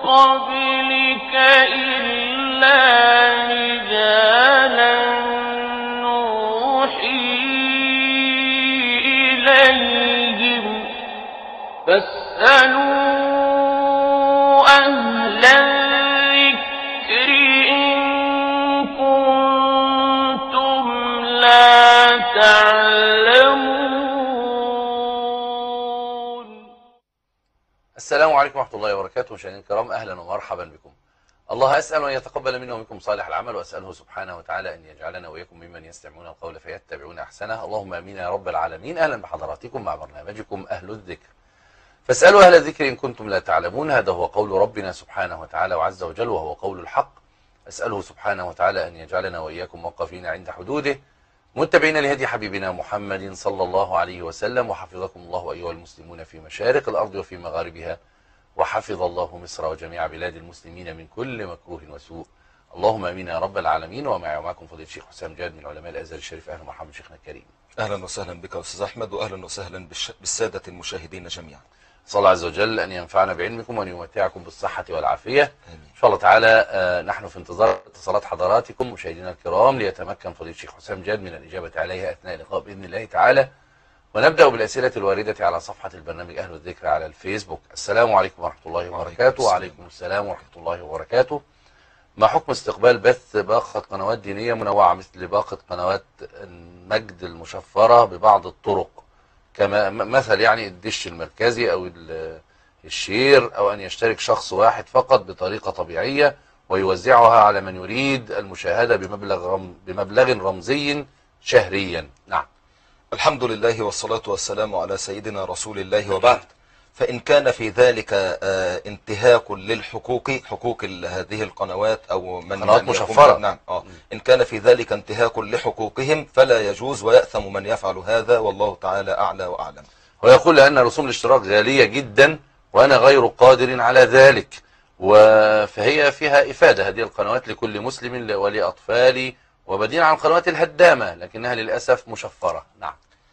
قبلك إلا رجالا نوحي إليهم فاسألوا أهل الذكر إن كنتم لا تعلمون. السلام عليكم ورحمة الله وبركاته. مشاهدينا الكرام، أهلا ومرحبا بكم. الله أسأل أن يتقبل منا ومنكم صالح العمل، وأسأله سبحانه وتعالى أن يجعلنا وإياكم ممن يستمعون القول فيتبعون أحسنه. اللهم آمين يا رب العالمين. أهلا بحضراتكم مع برنامجكم أهل الذكر، فاسألوا أهل الذكر إن كنتم لا تعلمون. هذا هو قول ربنا سبحانه وتعالى وعز وجل، وهو قول الحق. أسأله سبحانه وتعالى أن يجعلنا وإياكم موقفين عند حدوده، متبعين لهدي حبيبنا محمد صلى الله عليه وسلم. وحفظكم الله أيها المسلمون في مشارق الأرض وفي مغاربها، وحفظ الله مصر وجميع بلاد المسلمين من كل مكروه وسوء. اللهم امين يا رب العالمين. ومعي ومعكم فضيله الشيخ حسام جاد من علماء الازهر الشريف. اهلا ومرحبا شيخنا الكريم. اهلا وسهلا بك استاذ احمد، واهلا وسهلا بالساده المشاهدين جميعا. صلى الله عز وجل ان ينفعنا بعلمكم وان يمتعكم بالصحه والعافيه. ان شاء الله تعالى. نحن في انتظار اتصالات حضراتكم مشاهدينا الكرام، ليتمكن فضيله الشيخ حسام جاد من الاجابه عليها اثناء اللقاء باذن الله تعالى. ونبدأ بالأسئلة الواردة على صفحة البرنامج أهل الذكر على الفيسبوك. السلام عليكم ورحمة الله وبركاته. وعليكم السلام ورحمة الله وبركاته. ما حكم استقبال بث باقة قنوات دينية منوعة مثل باقة قنوات المجد المشفرة ببعض الطرق، كما مثل يعني الدش المركزي أو الشير، أو أن يشترك شخص واحد فقط بطريقة طبيعية ويوزعها على من يريد المشاهدة بمبلغ رمزي شهريا؟ نعم. الحمد لله والصلاة والسلام على سيدنا رسول الله، وبعد. فإن كان في ذلك انتهاك للحقوق، حقوق هذه القنوات أو من قنوات مشفرة، نعم إن كان في ذلك انتهاك لحقوقهم فلا يجوز، ويأثم من يفعل هذا، والله تعالى أعلى وأعلم. ويقول لأن رسوم الاشتراك غالية جدا وأنا غير قادر على ذلك، فهي فيها إفادة هذه القنوات لكل مسلم ولأطفالي، وبدين عن القنوات الهدامة لكنها للأسف مشفرة. نعم.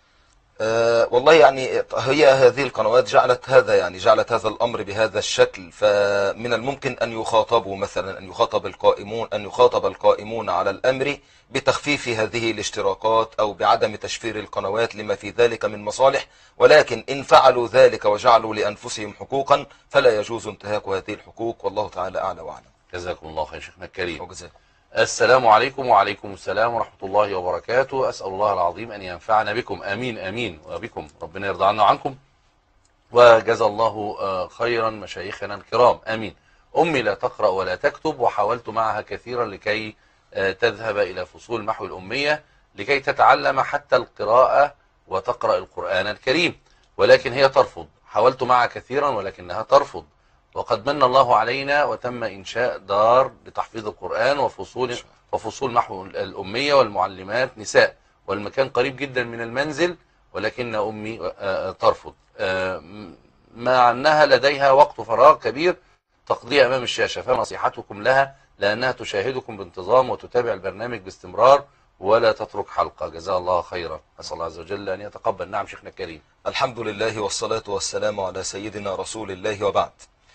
والله يعني هي هذه القنوات جعلت هذا الأمر بهذا الشكل، فمن الممكن أن يخاطبوا مثلا أن يخاطب القائمون على الأمر بتخفيف هذه الاشتراكات أو بعدم تشفير القنوات لما في ذلك من مصالح، ولكن إن فعلوا ذلك وجعلوا لأنفسهم حقوقا فلا يجوز انتهاك هذه الحقوق، والله تعالى أعلى وأعلم. جزاكم الله خير شيخنا الكريم. وجزاكم. السلام عليكم. وعليكم السلام ورحمة الله وبركاته. أسأل الله العظيم أن ينفعنا بكم، آمين آمين، وبكم ربنا يرضى عنا وعنكم، وجزا الله خيرا مشايخنا الكرام، آمين. أمي لا تقرأ ولا تكتب، وحاولت معها كثيرا لكي تذهب إلى فصول محو الأمية لكي تتعلم حتى القراءة وتقرأ القرآن الكريم، ولكن هي ترفض. حاولت معها كثيرا ولكنها ترفض، وقد من الله علينا وتم إنشاء دار لتحفيظ القرآن وفصول محو الأمية والمعلمات نساء، والمكان قريب جدا من المنزل، ولكن أمي ترفض، مع أنها لديها وقت فراغ كبير تقضيه أمام الشاشة. فنصيحتكم لها لأنها تشاهدكم بانتظام وتتابع البرنامج باستمرار ولا تترك حلقة، جزاها الله خيرا. أسأل الله عز وجل أن يتقبل. نعم شيخنا الكريم. الحمد لله والصلاة والسلام على سيدنا رسول الله، وبعد.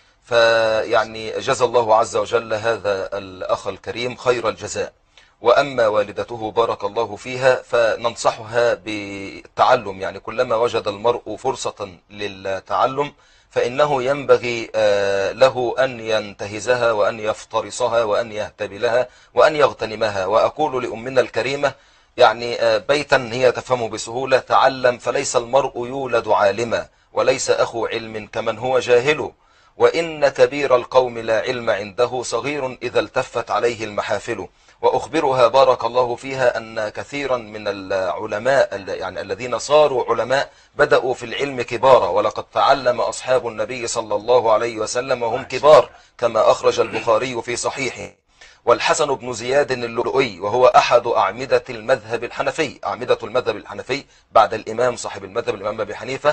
فيعني جزى الله عز وجل هذا الأخ الكريم خير الجزاء. وأما والدته بارك الله فيها فننصحها بالتعلم، يعني كلما وجد المرء فرصة للتعلم فإنه ينبغي له أن ينتهزها وأن يفترسها وأن يهتبي لها وأن يغتنمها. وأقول لأمنا الكريمة يعني بيتا هي تفهمه بسهولة: تعلم فليس المرء يولد عالما، وليس أخو علم كمن هو جاهل، وإن كبير القوم لا علم عنده، صغير إذا التفت عليه المحافل. وأخبرها بارك الله فيها أن كثيرا من العلماء يعني الذين صاروا علماء بدأوا في العلم كبارا، ولقد تعلم أصحاب النبي صلى الله عليه وسلم وهم كبار، كما أخرج البخاري في صحيحه. والحسن بن زياد اللؤلؤي، وهو أحد أعمدة المذهب الحنفي، أعمدة المذهب الحنفي بعد الإمام صاحب المذهب الإمام أبي حنيفة،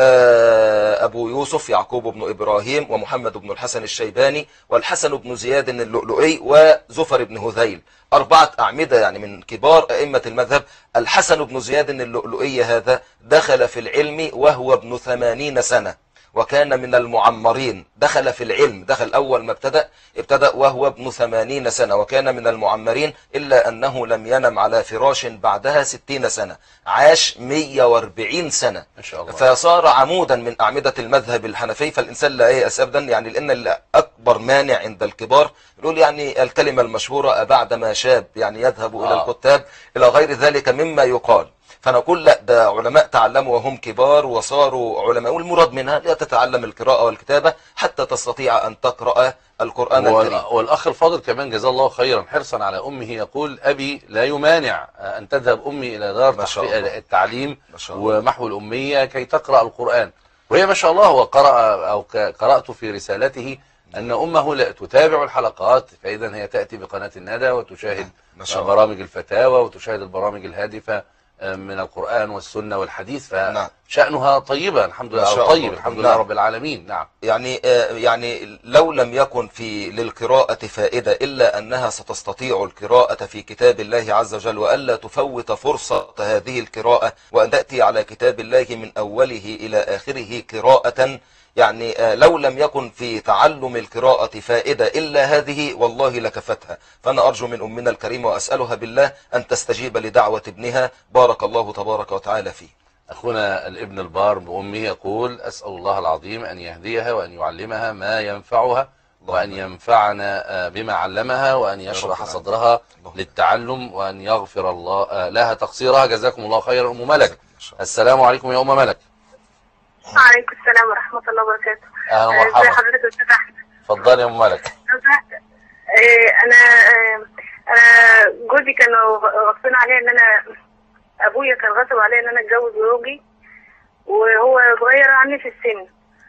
أبو يوسف يعقوب بن إبراهيم ومحمد بن الحسن الشيباني والحسن بن زياد اللؤلؤي وزفر بن هذيل، 4 أعمدة يعني من كبار أئمة المذهب. الحسن بن زياد اللؤلؤي هذا دخل في العلم وهو ابن 80 سنة، وكان من المعمرين، دخل في العلم، دخل أول ما ابتدأ وهو ابن 80 سنة، وكان من المعمرين، إلا أنه لم ينم على فراش بعدها 60 سنة، عاش 140 سنة، ما شاء الله. فصار عمودا من أعمدة المذهب الحنفي. فالإنسان لا ييأس أبدا، يعني لأن أكبر مانع عند الكبار يقول يعني الكلمة المشهورة بعد ما شاب، يعني يذهب إلى الكتاب إلى غير ذلك مما يقال. فنقول لا، ده علماء تعلموا وهم كبار وصاروا علماء، والمراد منها لا تتعلم القراءة والكتابة حتى تستطيع أن تقرأ القرآن الكريم. والأخ الفاضل كمان جزاه الله خيرا حرصا على أمه، يقول أبي لا يمانع أن تذهب أمي إلى دار تحقيق التعليم ومحو الأمية كي تقرأ القرآن. وهي ما شاء الله هو قرأ أو قرأت في رسالته أن أمه لا تتابع الحلقات، فإذا هي تأتي بقناة الندى وتشاهد برامج الفتاوى وتشاهد البرامج الهادفة من القرآن والسنة والحديث، فشأنها طيبة الحمد لله، طيب الحمد لله رب العالمين. نعم. يعني لو لم يكن في للقراءة فائدة إلا أنها ستستطيع القراءة في كتاب الله عز وجل، وألا تفوت فرصة هذه القراءة، وأن تأتي على كتاب الله من أوله إلى آخره قراءة. يعني لو لم يكن في تعلم القراءة فائدة إلا هذه والله لكفتها. فأنا أرجو من أمنا الكريمة وأسألها بالله أن تستجيب لدعوة ابنها، بارك الله تبارك وتعالى فيه. أخونا الابن البار بأمه يقول أسأل الله العظيم أن يهديها وأن يعلمها ما ينفعها، وأن ينفعنا بما علمها، وأن يشرح صدرها للتعلم، وأن يغفر الله لها تقصيرها. جزاكم الله خيرا. أم ملك، السلام عليكم يا أم ملك. وعليكم السلام ورحمة الله وبركاته. أهلا ومرحبا. ازي حضرتك يا أستاذ أحمد؟ اتفضلي يا أم ملك. أنا جوزي كانوا غصبين عليا إن أنا، أبويا كان غصب عليا إن أنا أتجوز زوجي وهو صغير عني في السن،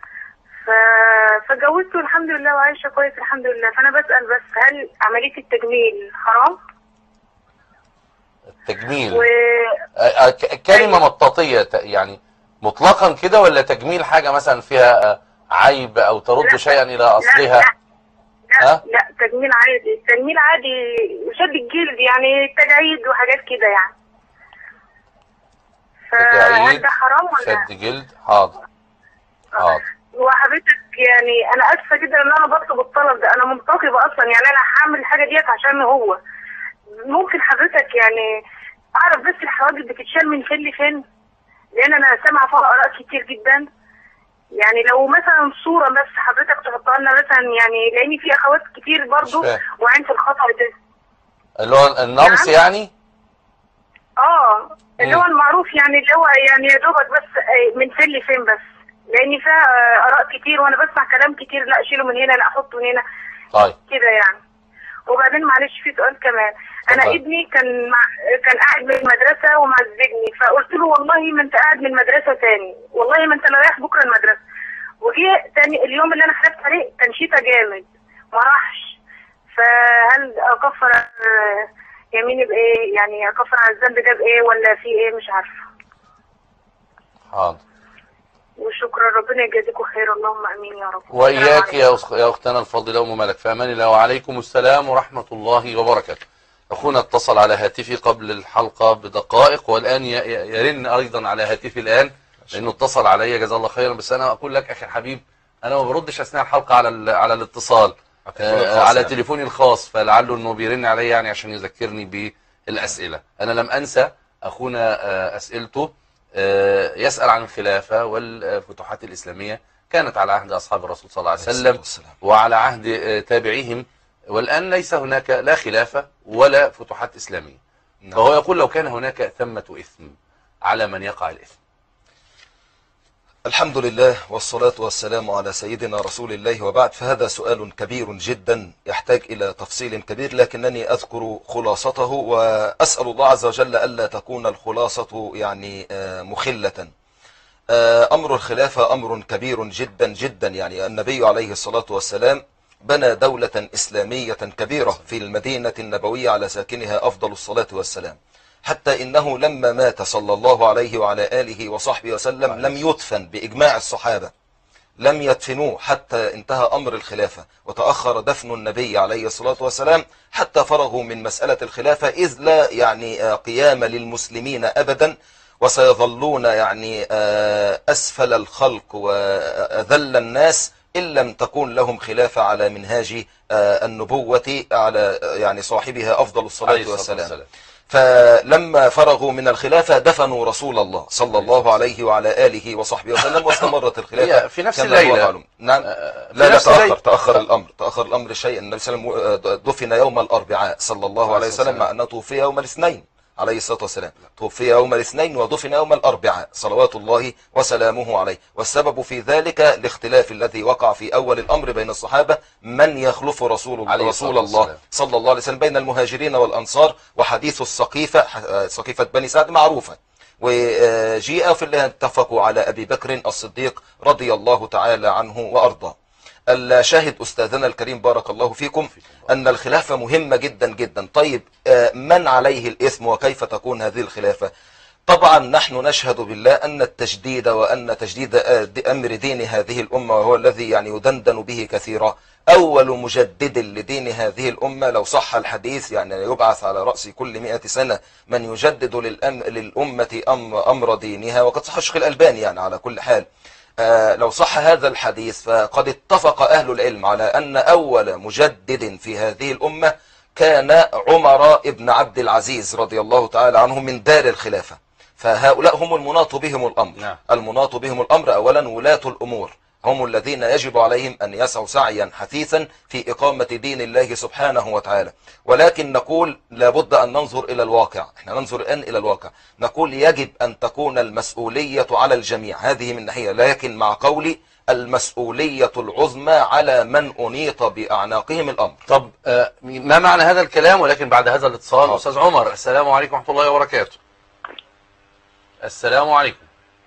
فجوزته الحمد لله وعايشة كويس الحمد لله. فأنا بسأل بس، هل عملية التجميل حرام؟ التجميل كلمة مطاطية يعني مطلقا كده، ولا تجميل حاجة مثلا فيها عيب أو ترد شيئا إلى أصلها؟ لا تجميل عادي، تجميل عادي، شد الجلد يعني، تجاعيد وحاجات كده يعني. فهل ده حرام ولا؟ شد جلد. حاضر. وحضرتك يعني انا اسفه جدا ان انا بطلب الطلب ده، انا منتقبه اصلا، يعني انا هعمل الحاجه ديت عشان هو. ممكن حضرتك يعني اعرف بس الحواجب بتتشال من فين لفين؟ لان انا سامعه فيها اراء كتير جدا. يعني لو مثلا صوره بس حضرتك تحطها لنا مثلا، يعني لان في اخوات كتير برضو وعين في الخطا ده، اللي هو النمص يعني. اللي هو المعروف يعني، اللي هو يعني يا دوبك بس من فين لفين بس، لان فيها اراء كتير وانا بسمع كلام كتير، لا اشيله من هنا، لا احطه من هنا. طيب كده يعني. وبعدين معلش في سؤال كمان، انا ابني كان قاعد من المدرسه ومعذبني، فقلت له والله ما انت قاعد من المدرسه تاني، والله ما انت رايح بكره المدرسه. وجي تاني اليوم اللي انا حلفت عليه كان شتاء جامد ما راحش. فهل اكفر يميني بايه؟ يعني اكفر على الذنب ده بايه ولا في ايه؟ مش عارفه. حاضر. وشكرا، ربنا يجازيكم خير، اللهم امين يا رب. واياك يا اختنا الفاضله ام ملك، في امان الله. وعليكم السلام ورحمه الله وبركاته. اخونا اتصل على هاتفي قبل الحلقه بدقائق، والان يرن ايضا على هاتفي الان لانه اتصل علي، جزاه الله خيرا. بس انا اقول لك اخي الحبيب، انا ما بردش اثناء الحلقه على الاتصال، على تليفوني الخاص، فلعله انه بيرن علي يعني عشان يذكرني بالاسئله. انا لم انسى اخونا اسئلته، يسأل عن الخلافة والفتوحات الإسلامية، كانت على عهد أصحاب الرسول صلى الله عليه وسلم وعلى عهد تابعيهم، والآن ليس هناك لا خلافة ولا فتوحات إسلامية. فهو يقول لو كان هناك ثمة إثم على من يقع الإثم. الحمد لله والصلاة والسلام على سيدنا رسول الله، وبعد، فهذا سؤال كبير جدا يحتاج إلى تفصيل كبير، لكنني أذكر خلاصته، وأسأل الله عز وجل ألا تكون الخلاصة يعني مخلة. أمر الخلافة أمر كبير جدا جدا. يعني النبي عليه الصلاة والسلام بنى دولة إسلامية كبيرة في المدينة النبوية على ساكنها أفضل الصلاة والسلام، حتى إنه لما مات صلى الله عليه وعلى آله وصحبه وسلم لم يدفن بإجماع الصحابة، لم يدفنوه حتى انتهى أمر الخلافة، وتأخر دفن النبي عليه الصلاة والسلام حتى فرغوا من مسألة الخلافة، إذ لا يعني قيام للمسلمين أبدا، وسيظلون يعني أسفل الخلق وأذل الناس إن لم تكون لهم خلافة على منهاج النبوة على يعني صاحبها أفضل الصلاة والسلام. فلما فرغوا من الخلافة دفنوا رسول الله صلى الله عليه وعلى آله وصحبه وسلم، واستمرت الخلافة في نفس الليلة. نعم. لا تأخر الأمر شيئا. النبي صلى الله عليه وسلم دفن يوم الأربعاء صلى الله عليه وسلم، مع أنه توفي يوم الاثنين عليه الصلاة والسلام. توفي يوم الاثنين ودفن يوم الأربعاء صلوات الله وسلامه عليه. والسبب في ذلك الاختلاف الذي وقع في أول الأمر بين الصحابة من يخلف رسول الله صلى الله عليه وسلم بين المهاجرين والأنصار. وحديث سقيفة بني سعد معروفة. وجيء في الله اتفقوا على أبي بكر الصديق رضي الله تعالى عنه وأرضاه. الشاهد أستاذنا الكريم بارك الله فيكم أن الخلافة مهمة جدا جدا. طيب من عليه الإثم وكيف تكون هذه الخلافة؟ طبعا نحن نشهد بالله أن التجديد وأن تجديد أمر دين هذه الأمة، وهو الذي يعني يدندن به كثيرا، أول مجدد لدين هذه الأمة لو صح الحديث يعني يبعث على رأس كل 100 سنة من يجدد للأمة أمر دينها. وقد صح الشيخ الألباني يعني على كل حال. لو صح هذا الحديث فقد اتفق أهل العلم على أن أول مجدد في هذه الأمة كان عمر ابن عبد العزيز رضي الله تعالى عنه من دار الخلافة. فهؤلاء هم المناط بهم الأمر. المناط بهم الأمر أولا ولاة الأمور، هم الذين يجب عليهم أن يسعوا سعيا حثيثا في إقامة دين الله سبحانه وتعالى. ولكن نقول لابد أن ننظر إلى الواقع. احنا ننظر الآن إلى الواقع، نقول يجب أن تكون المسؤولية على الجميع، هذه من ناحية. لكن مع قولي المسؤولية العظمى على من أنيط بأعناقهم الأمر. طب ما معنى هذا الكلام؟ ولكن بعد هذا الاتصال أستاذ عمر. السلام عليكم ورحمة الله وبركاته. السلام عليكم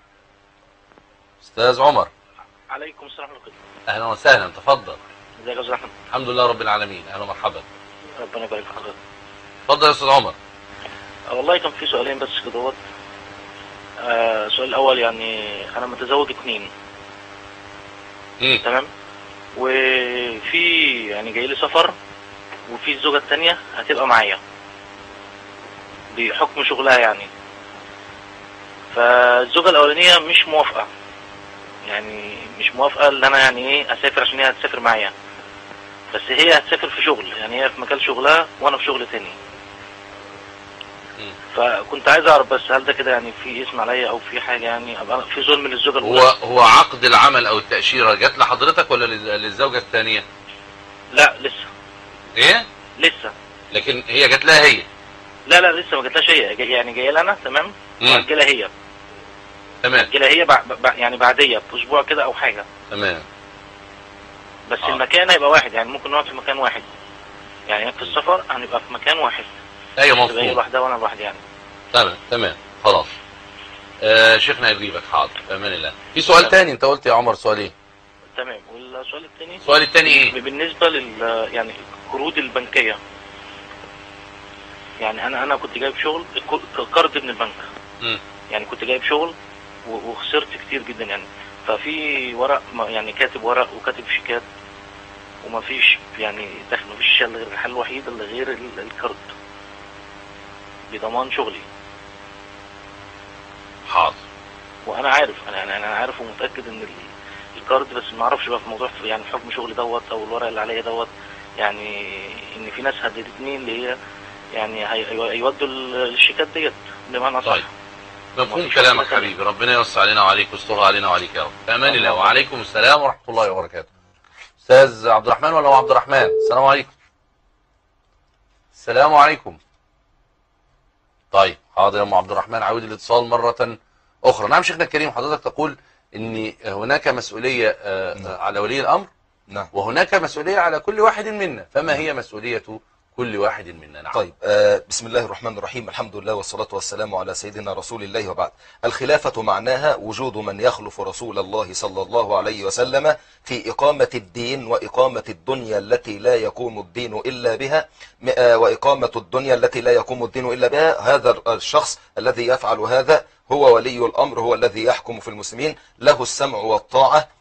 أستاذ عمر. عليكم السلام ورحمة الله. أهلا وسهلا، تفضل. ازيك يا أستاذ أحمد؟ الحمد لله رب العالمين، أهلا ومرحبا. ربنا يبارك في حضرتك. اتفضل يا أستاذ عمر. والله كان في سؤالين بس كده. السؤال الأول يعني أنا متزوج 2. تمام. وفي يعني جاي لي سفر، وفي الزوجة الثانية هتبقى معايا بحكم شغلها يعني. فالزوجة الأولانية مش موافقة، يعني مش موافقة ان انا يعني ايه اسافر عشان هي هتسافر معايا، بس هي هتسافر في شغل، يعني هي في مجال شغلها وانا في شغل تاني. فكنت عايز اعرف بس هل ده كده يعني في اسم عليا او في حاجة، يعني ابقى في ظلم للزوجة الاولى؟ هو عقد العمل او التأشيرة جات لحضرتك ولا للزوجة الثانية؟ لا لسه. ايه؟ لسه. لكن هي جات لها هي؟ لا لسه ما جاتلهاش هي، يعني جايه لها انا. تمام. وهتجيلها هي. تمام. هتجيلها هي يعني بعديه باسبوع كده او حاجة. تمام. بس المكان هيبقى واحد، يعني ممكن نقعد في مكان واحد، يعني في السفر هنبقى في مكان واحد. ايوه مظبوط. هي لوحدها وانا لوحدي يعني. تمام خلاص. شيخنا يجيبك حاضر بامان الله. في سؤال تاني انت قلت يا عمر سؤالين. تمام. والسؤال الثاني. السؤال الثاني ايه؟ بالنسبه يعني القروض البنكيه. يعني انا كنت جايب شغل قرض من البنك. يعني كنت جايب شغل وخسرت كتير جدا يعني. ففي ورق يعني كاتب ورق وكاتب شيكات وما فيش يعني دخل، ما فيش غير الحل الوحيد اللي غير القرض بضمان شغلي. حاضر. وانا عارف انا عارف ومتاكد ان القرض، بس ما اعرفش بقى في موضوع يعني حكم شغلي دوت او الورق اللي عليا دوت، يعني ان في ناس هددتني اللي هي يعني هيودوا الشيكات ديت بمعنى صح. طيب مفهوم كلامك حبيبي، ربنا يوسع علينا وعليك ويسترها علينا وعليك يا رب. امان الله. وعليكم السلام ورحمه الله وبركاته. استاذ عبد الرحمن ولا هو عبد الرحمن؟ السلام عليكم. السلام عليكم. طيب حاضر يا ام عبد الرحمن، عاود الاتصال مره اخرى. نعم شيخنا الكريم، حضرتك تقول ان هناك مسؤوليه على ولي الامر. نعم. وهناك مسؤوليه على كل واحد منا، فما هي مسؤوليه كل واحد منا؟ نعم. طيب بسم الله الرحمن الرحيم، الحمد لله والصلاة والسلام على سيدنا رسول الله وبعد. الخلافة معناها وجود من يخلف رسول الله صلى الله عليه وسلم في إقامة الدين وإقامة الدنيا التي لا يقوم الدين إلا بها، وإقامة الدنيا التي لا يقوم الدين إلا بها. هذا الشخص الذي يفعل هذا هو ولي الأمر، هو الذي يحكم في المسلمين، له السمع والطاعة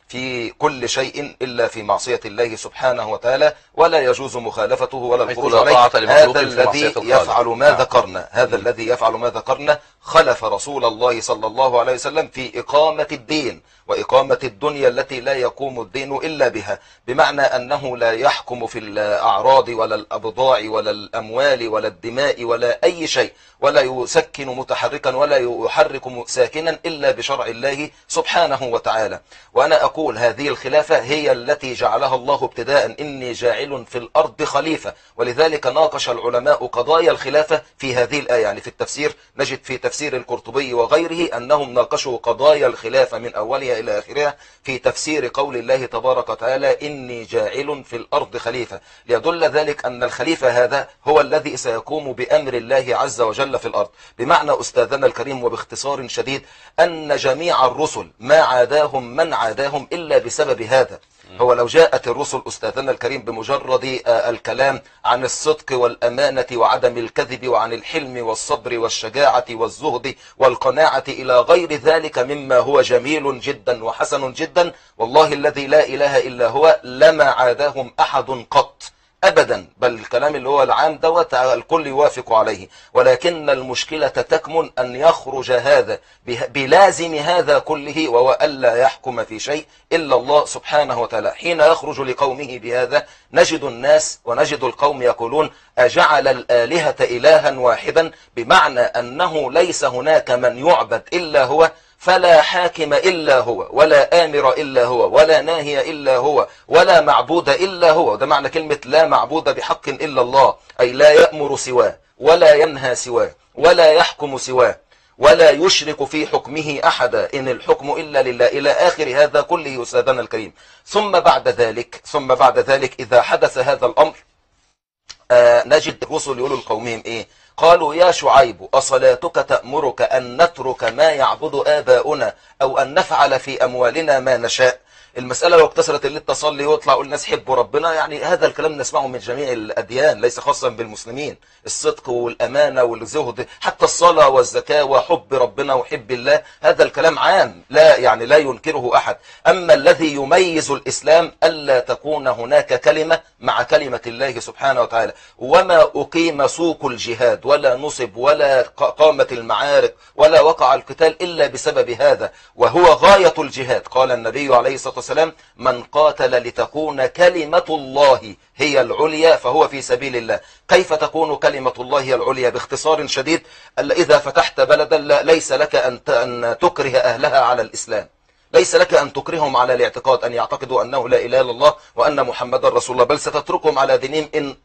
في كل شيء إلا في معصية الله سبحانه وتعالى، ولا يجوز مخالفته ولا الخروج عليه. هذا الذي يفعل ما ذكرنا، هذا الذي يفعل ما ذكرنا خلف رسول الله صلى الله عليه وسلم في إقامة الدين وإقامة الدنيا التي لا يقوم الدين إلا بها، بمعنى أنه لا يحكم في الأعراض ولا الأبضاع ولا الأموال ولا الدماء ولا أي شيء، ولا يسكن متحركا ولا يحرك ساكنا إلا بشرع الله سبحانه وتعالى. وأنا أقول هذه الخلافة هي التي جعلها الله ابتداء، إني جاعل في الأرض خليفة، ولذلك ناقش العلماء قضايا الخلافة في هذه الآية. يعني في التفسير نجد في تفسير القرطبي وغيره أنهم ناقشوا قضايا الخلافة من أولها إلى آخرها في تفسير قول الله تبارك وتعالى إني جاعل في الأرض خليفة، ليدل ذلك أن الخليفة هذا هو الذي سيقوم بأمر الله عز وجل في الأرض. بمعنى أستاذنا الكريم وباختصار شديد أن جميع الرسل ما عاداهم من عاداهم إلا بسبب هذا. هو لو جاءت الرسل أستاذنا الكريم بمجرد الكلام عن الصدق والأمانة وعدم الكذب وعن الحلم والصبر والشجاعة والزهد والقناعة إلى غير ذلك مما هو جميل جدا وحسن جدا، والله الذي لا إله إلا هو لما عاداهم أحد قط أبدا، بل الكلام اللي هو العام دوت الكل يوافق عليه. ولكن المشكلة تكمن أن يخرج هذا بلازم هذا كله، وهو ألا يحكم في شيء إلا الله سبحانه وتعالى. حين يخرج لقومه بهذا نجد الناس ونجد القوم يقولون أجعل الآلهة إلها واحدا، بمعنى أنه ليس هناك من يعبد إلا هو، فلا حاكم إلا هو، ولا آمر إلا هو، ولا ناهي إلا هو، ولا معبود إلا هو. ده معنى كلمة لا معبود بحق إلا الله، أي لا يأمر سواه ولا ينهى سواه ولا يحكم سواه ولا يشرك في حكمه أحدا، إن الحكم إلا لله، إلى آخر هذا كله أستاذنا الكريم. ثم بعد ذلك إذا حدث هذا الأمر نجد الرسل يقولوا لقومهم إيه؟ قالوا يا شعيب أصلاتك تأمرك أن نترك ما يعبد آباؤنا أو أن نفعل في أموالنا ما نشاء؟ المسألة لو اقتصرت اللي تصلي ويطلع يقول الناس حبوا ربنا، يعني هذا الكلام نسمعه من جميع الأديان ليس خاصا بالمسلمين. الصدق والأمانة والزهد، حتى الصلاة والزكاة وحب ربنا وحب الله، هذا الكلام عام لا يعني لا ينكره أحد. أما الذي يميز الإسلام ألا تكون هناك كلمة مع كلمة الله سبحانه وتعالى، وما أقيم سوق الجهاد ولا نصب ولا قامت المعارك ولا وقع القتال إلا بسبب هذا، وهو غاية الجهاد. قال النبي عليه الصلاة والسلام من قاتل لتكون كلمة الله هي العليا فهو في سبيل الله. كيف تكون كلمة الله هي العليا؟ باختصار شديد، إذا فتحت بلدا ليس لك أن تكره أهلها على الإسلام، ليس لك أن تكرههم على الاعتقاد أن يعتقدوا أنه لا إله إلا الله وأن محمد رسول الله، بل ستتركهم على دينهم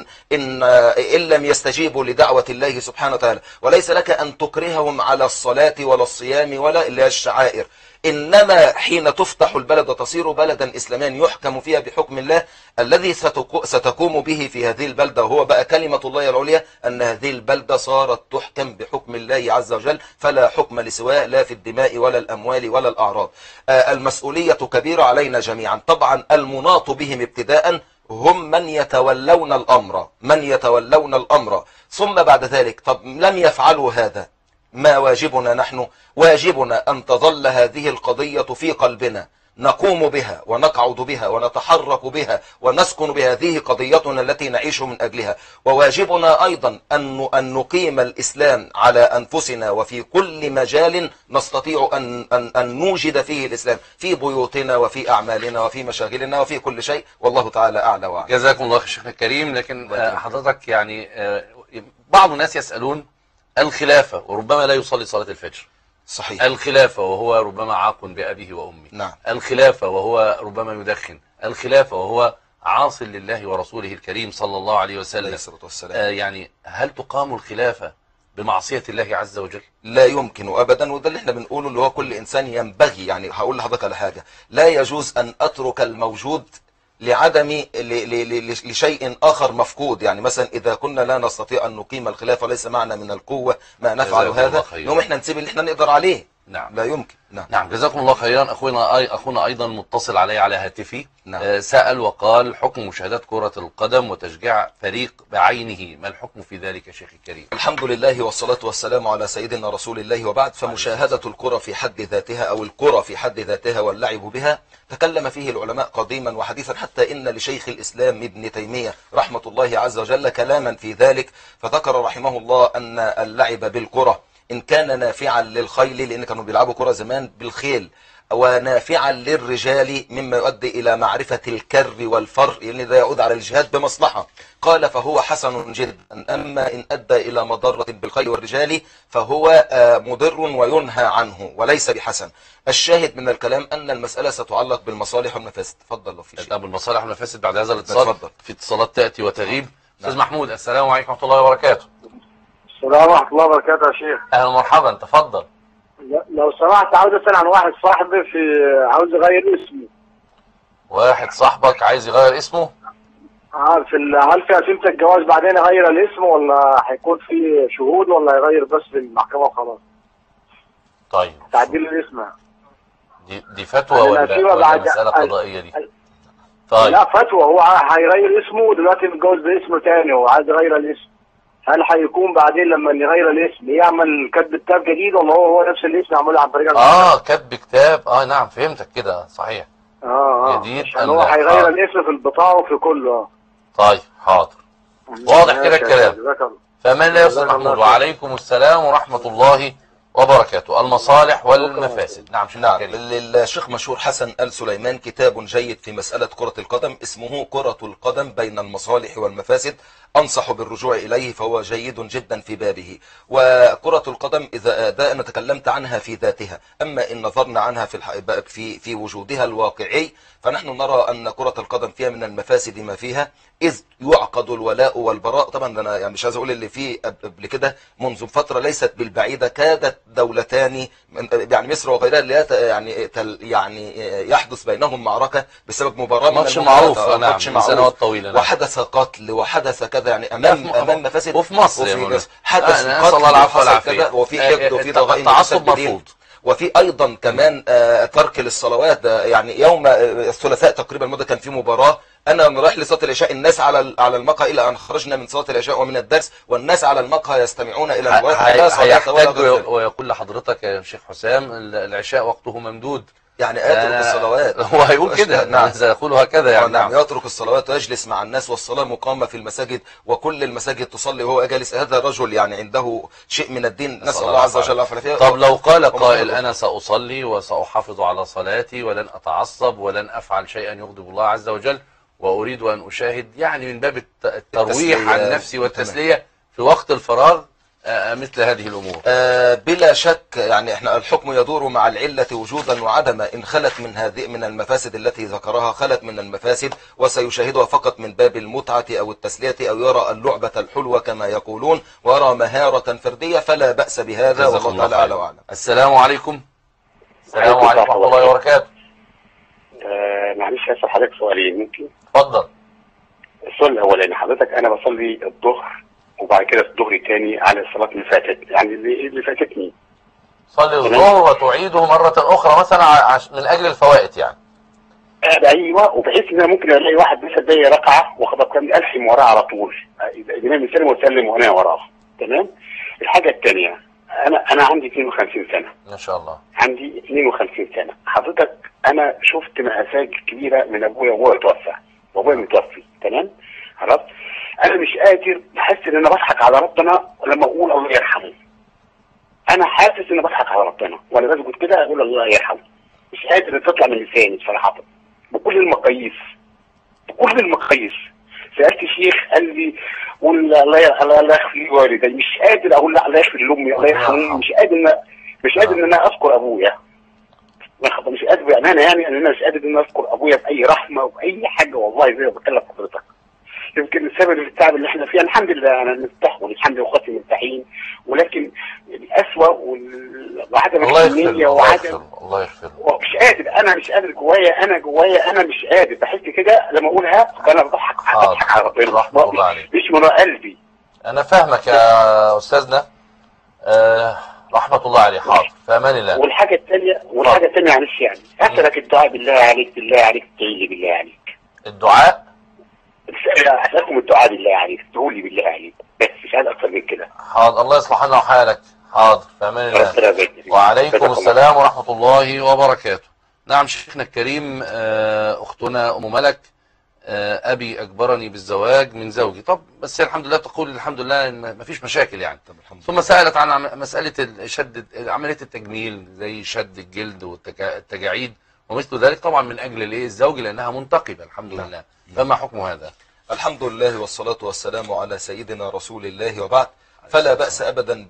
إن لم يستجيبوا لدعوة الله سبحانه وتعالى. وليس لك أن تكرههم على الصلاة ولا الصيام ولا إلا الشعائر. إنما حين تفتح البلد وتصير بلدا إسلاميا يحكم فيها بحكم الله، الذي ستقوم به في هذه البلدة وهو بقى كلمة الله العليا، أن هذه البلدة صارت تحكم بحكم الله عز وجل، فلا حكم لسواه لا في الدماء ولا الأموال ولا الأعراض. المسؤولية كبيرة علينا جميعا. طبعا المناط بهم ابتداء هم من يتولون الأمر. ثم بعد ذلك طب لم يفعلوا هذا، ما واجبنا نحن؟ واجبنا أن تظل هذه القضية في قلبنا، نقوم بها ونقعد بها ونتحرك بها ونسكن بها. هذه قضيتنا التي نعيش من أجلها. وواجبنا أيضا أن نقيم الإسلام على أنفسنا وفي كل مجال نستطيع أن نوجد فيه الإسلام، في بيوتنا وفي أعمالنا وفي مشاغلنا وفي كل شيء، والله تعالى أعلى وأعلى. جزاكم الله شيخنا الكريم. لكن حضرتك يعني بعض الناس يسألون الخلافة وربما لا يصلي صلاة الفجر، صحيح. الخلافة وهو ربما عاق بأبيه وأمه، نعم. الخلافة وهو ربما يدخن، الخلافة وهو عاص لله ورسوله الكريم صلى الله عليه وسلم. يعني هل تقام الخلافة بمعصية الله عز وجل؟ لا يمكن أبدا، وده اللي احنا بنقوله، اللي هو كل إنسان ينبغي، يعني هقول لحضرتك على حاجة، لا يجوز أن أترك الموجود لعدم لشيء آخر مفقود. يعني مثلا إذا كنا لا نستطيع أن نقيم الخلافة، ليس معنا من القوة ما نفعل هذا، نقوم احنا نسيب اللي احنا نقدر عليه. نعم. لا يمكن. نعم. نعم، جزاكم الله خيرا. أخونا أيضا متصل علي على هاتفي. نعم. سأل وقال: حكم مشاهدة كرة القدم وتشجيع فريق بعينه، ما الحكم في ذلك يا شيخ الكريم؟ الحمد لله والصلاة والسلام على سيدنا رسول الله، وبعد. فمشاهدة الكرة في حد ذاتها أو الكرة في حد ذاتها واللعب بها تكلم فيه العلماء قديما وحديثا، حتى إن لشيخ الإسلام ابن تيمية رحمة الله عز وجل كلاما في ذلك، فذكر رحمه الله أن اللعب بالكرة إن كان نافعا للخيل، لأن كانوا بيلعبوا كرة زمان بالخيل، ونافعا للرجال مما يؤدي إلى معرفة الكر والفر، لأن ده يعود على الجهاد بمصلحة، قال فهو حسن جدا. أما إن أدى إلى مضرة بالخيل والرجال فهو مضر وينهى عنه وليس بحسن. الشاهد من الكلام أن المسألة ستعلق بالمصالح والمفاسد. تفضل لو في شيء. بالمصالح والمفاسد بعد هذا الاتصال. تفضل. في اتصالات تأتي وتغيب. أستاذ محمود، السلام عليكم ورحمة الله وبركاته. السلام ورحمة الله وبركاته يا شيخ. أهلا ومرحبا، تفضل. لو سمحت عاوز اسال عن واحد صاحبي عاوز يغير اسمه. واحد صاحبك عايز يغير اسمه؟ هل في أسئلة الجواز بعدين يغير الاسم، ولا هيكون في شهود، ولا يغير بس في المحكمة وخلاص؟ طيب، تعديل الاسم. دي فتوى ولا مسألة قضائية دي؟ طيب. لا فتوى، هو هيغير اسمه ودلوقتي متجوز باسم تاني وعايز يغير الاسم. هل هيكون بعدين لما يغير الاسم يعمل كتب كتاب جديد، ولا هو نفس الاسم معمول عن طريق كتب كتاب؟ نعم فهمتك كده، صحيح. جديد. هو هيغير الاسم في البطاقة وفي كله. طيب حاضر، واضح كده الكلام. فمن لا يصل محمود. وعليكم السلام ورحمة الله وبركاته. المصالح والمفاسد. نعم. نعم. للشيخ مشهور حسن آل سليمان كتاب جيد في مسألة كرة القدم اسمه كرة القدم بين المصالح والمفاسد، أنصح بالرجوع إليه فهو جيد جدا في بابه. وكرة القدم إذا أنا تكلمت عنها في ذاتها، أما إن نظرنا عنها في وجودها الواقعي، فنحن نرى أن كرة القدم فيها من المفاسد ما فيها، إذ يعقد الولاء والبراء. طبعا أنا يعني مش عايز أقول اللي فيه قبل كده، منذ فترة ليست بالبعيدة كادت دولتان يعني مصر وغيرها يعني يحدث بينهم معركة بسبب مباراة ماتش معروف. نعم، من سنوات طويلة. وحدث قتل وحدث كذا، يعني أمام مفاسد. وفي مصر حدث قتل وحصل كذا، وفي حقد وفي ضغائن تعصب مرفوض. وفي ايضا كمان ترك للصلوات. يعني يوم الثلاثاء تقريبا المده كان في مباراه، انا رايح لصلاه العشاء، الناس على المقهى الى ان خرجنا من صلاه العشاء ومن الدرس، والناس على المقهى يستمعون الى المباراه. هيحتاج ويقول لحضرتك يا شيخ حسام العشاء وقته ممدود، يعني اترك الصلوات. هو هيقول كده. نعم، يقول هكذا يعني. نعم، يترك الصلوات ويجلس مع الناس، والصلاه مقامه في المساجد وكل المساجد تصلي وهو جالس. هذا رجل يعني عنده شيء من الدين، نسال الله عز وجل العافيه. طب لو قال قائل: انا ساصلي وساحافظ على صلاتي ولن اتعصب ولن افعل شيئا يغضب الله عز وجل، واريد ان اشاهد، يعني من باب الترويح عن نفسي والتسليه في وقت الفراغ، مثل هذه الأمور. بلا شك يعني احنا الحكم يدور مع العلة وجودا وعدما. إن خلت من المفاسد التي ذكرها خلت من المفاسد، وسيشاهدها فقط من باب المتعة أو التسلية، أو يرى اللعبة الحلوة كما يقولون، ويرى مهارة فردية، فلا بأس بهذا، والله تعالى أعلى وأعلم. السلام عليكم. السلام عليكم ورحمة الله وبركاته. معلش هسأل حضرتك سؤالين ممكن؟ اتفضل. السؤال الأولاني، حضرتك أنا بصلي الظهر وبعد كده الظهر تاني على الصلاة اللي فاتت، يعني اللي فاتتني. صلي الظهر وتعيده مرة أخرى مثلا من أجل الفوائد يعني. أيوه، وبحيث إن أنا ممكن ألاقي واحد مثلا باقي ركعة وخلاص كان ألحم وراه على طول، الإمام يسلم ويسلم وأنا وراه. تمام؟ الحاجة الثانية، أنا عندي 52 سنة. ما شاء الله. عندي 52 سنة. حضرتك أنا شفت مأساة كبيرة من أبويا وهو توفى، وأبويا متوفي. تمام؟ خلاص؟ انا مش قادر، بحس ان انا بضحك على ربنا لما اقول الله يرحمه. انا حاسس ان بضحك على ربنا وانا بسجد كده اقول الله يرحمه، مش قادر تطلع من لساني صراحه بكل المقاييس. سالت شيخ قال لي قول الله يغفر لي والدي، مش قادر اقول لا الله يغفر لامي الله يرحمه، مش قادر ان انا اذكر ابويا، مش قادر بامانه، يعني ان انا مش قادر ان انا اذكر ابويا باي رحمه وباي حاجه، والله زي ما بكلم حضرتك. يمكن السبب التعب اللي احنا فيه، الحمد لله انا مرتاح والحمد لله واخواتي مرتاحين، ولكن القسوه وعدم الحنيه وعدم الله يغفر. مش قادر، انا مش قادر، جوايا انا مش قادر، بحس كده لما اقولها انا بضحك على ربنا، مش من قلبي. انا فاهمك يا استاذنا. رحمة الله عليه. حاضر، في امان الله. والحاجه الثانيه معلش يعني اسالك الدعاء بالله عليك تدعي لي بالله عليك. الدعاء؟ اسالكم الدعاء بالله عليك تدعوا لي بالله عليك، بس مش عايز اكتر من كده. حاضر، الله يصلح لنا وحالك. حاضر، في امان الله. وعليكم السلام ورحمة الله وبركاته. نعم شيخنا الكريم، اختنا ام ملك، ابي اجبرني بالزواج من زوجي. طب بس الحمد لله، تقول الحمد لله ان ما فيش مشاكل يعني. ثم سألت عن مسألة عملية التجميل زي شد الجلد والتجاعيد ومثل ذلك، طبعا من اجل الزوج لانها منتقبة الحمد لله. فما حكم هذا؟ الحمد لله والصلاة والسلام على سيدنا رسول الله، وبعد. فلا بأس أبدا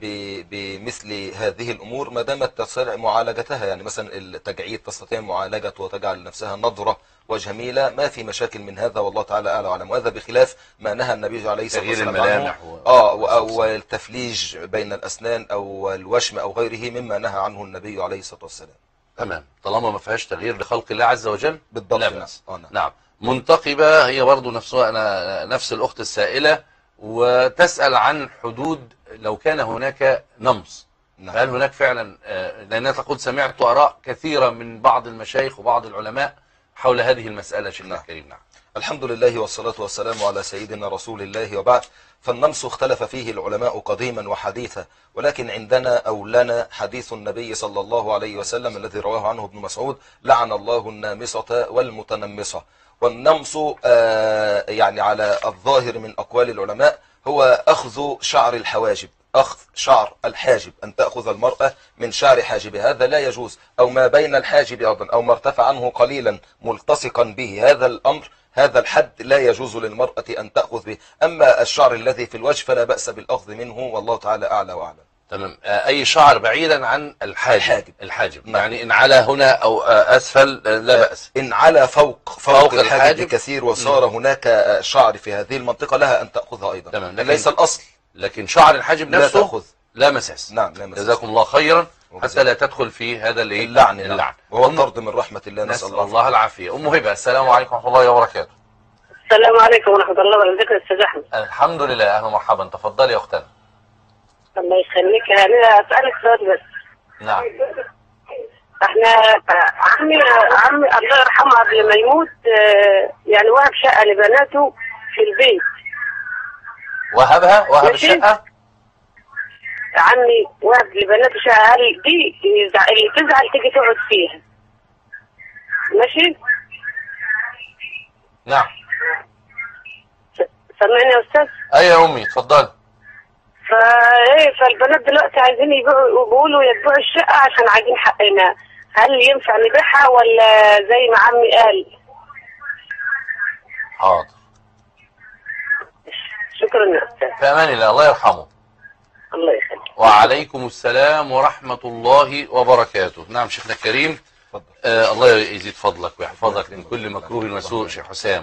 بمثل هذه الأمور ما دامت تستطيع معالجتها. يعني مثلا التجعيد تستطيع معالجته وتجعل نفسها نضرة وجميلة، ما في مشاكل من هذا، والله تعالى أعلى وأعلم. وهذا بخلاف ما نهى النبي عليه الصلاة والسلام عنه، أو التفليج بين الأسنان أو الوشم أو غيره مما نهى عنه النبي عليه الصلاة والسلام. تمام، طالما ما فيهاش تغيير لخلق الله عز وجل. بالضبط. نعم. منتقبة هي برضو نفس الأخت السائلة، وتسأل عن حدود لو كان هناك نمص. فهل هناك فعلا، لأنها تقول سمعت آراء كثيرة من بعض المشايخ وبعض العلماء حول هذه المسألة شيخنا الكريم. نعم. الحمد لله والصلاة والسلام على سيدنا رسول الله، وبعد. فالنمص اختلف فيه العلماء قديما وحديثا، ولكن عندنا أو لنا حديث النبي صلى الله عليه وسلم الذي رواه عنه ابن مسعود: لعن الله النامصة والمتنمصة. والنمص يعني على الظاهر من أقوال العلماء هو أخذ شعر الحواجب، أخذ شعر الحاجب، أن تأخذ المرأة من شعر حاجبها، هذا لا يجوز، أو ما بين الحاجب أيضا، أو ما ارتفع عنه قليلا ملتصقا به، هذا الأمر، هذا الحد لا يجوز للمرأة أن تأخذ به. أما الشعر الذي في الوجه فلا بأس بالأخذ منه، والله تعالى أعلى وأعلم. تمام. أي شعر بعيدا عن الحاجب. نعم. يعني إن على هنا أو أسفل لا بأس. إن على فوق الحاجب كثير وصار هناك شعر في هذه المنطقة لها أن تأخذها أيضا. تمام. ليس الأصل، لكن شعر الحاجب نفسه لا تأخذ، لا مساس. نعم، لا مساس. جزاكم الله خيرا، حتى لا تدخل في هذا اللعن. وهو الطرد من رحمة الله، نسأل الله العافية. أم هبة، السلام عليكم ورحمة الله وبركاته. السلام عليكم ورحمة الله وبركاته. أستاذ أحمد. الحمد لله، أهلا ومرحبا، تفضلي يا أختنا. الله يخليك. أنا أسألك سؤال بس. نعم. احنا عمي الله يرحمه قبل ما يموت يعني وهب شقة لبناته في البيت. وهب الشقة؟ عمي وهب لبناته شقة، هل دي اللي تزعل تيجي تقعد فيها؟ ماشي؟ نعم. سامعني يا أستاذ؟ أيوة يا أمي، اتفضلي. فالبنات دلوقتي عايزين يقولوا يبيعوا الشقة عشان عايزين حقنا، هل ينفع نبيعها ولا زي ما عمي قال؟ حاضر. شكرا يا أستاذ. في أمان الله، الله يرحمه. الله يخليك. وعليكم السلام ورحمة الله وبركاته. نعم شيخنا الكريم. الله يزيد فضلك ويحفظك من كل مكروه وسوء. شيخ حسام،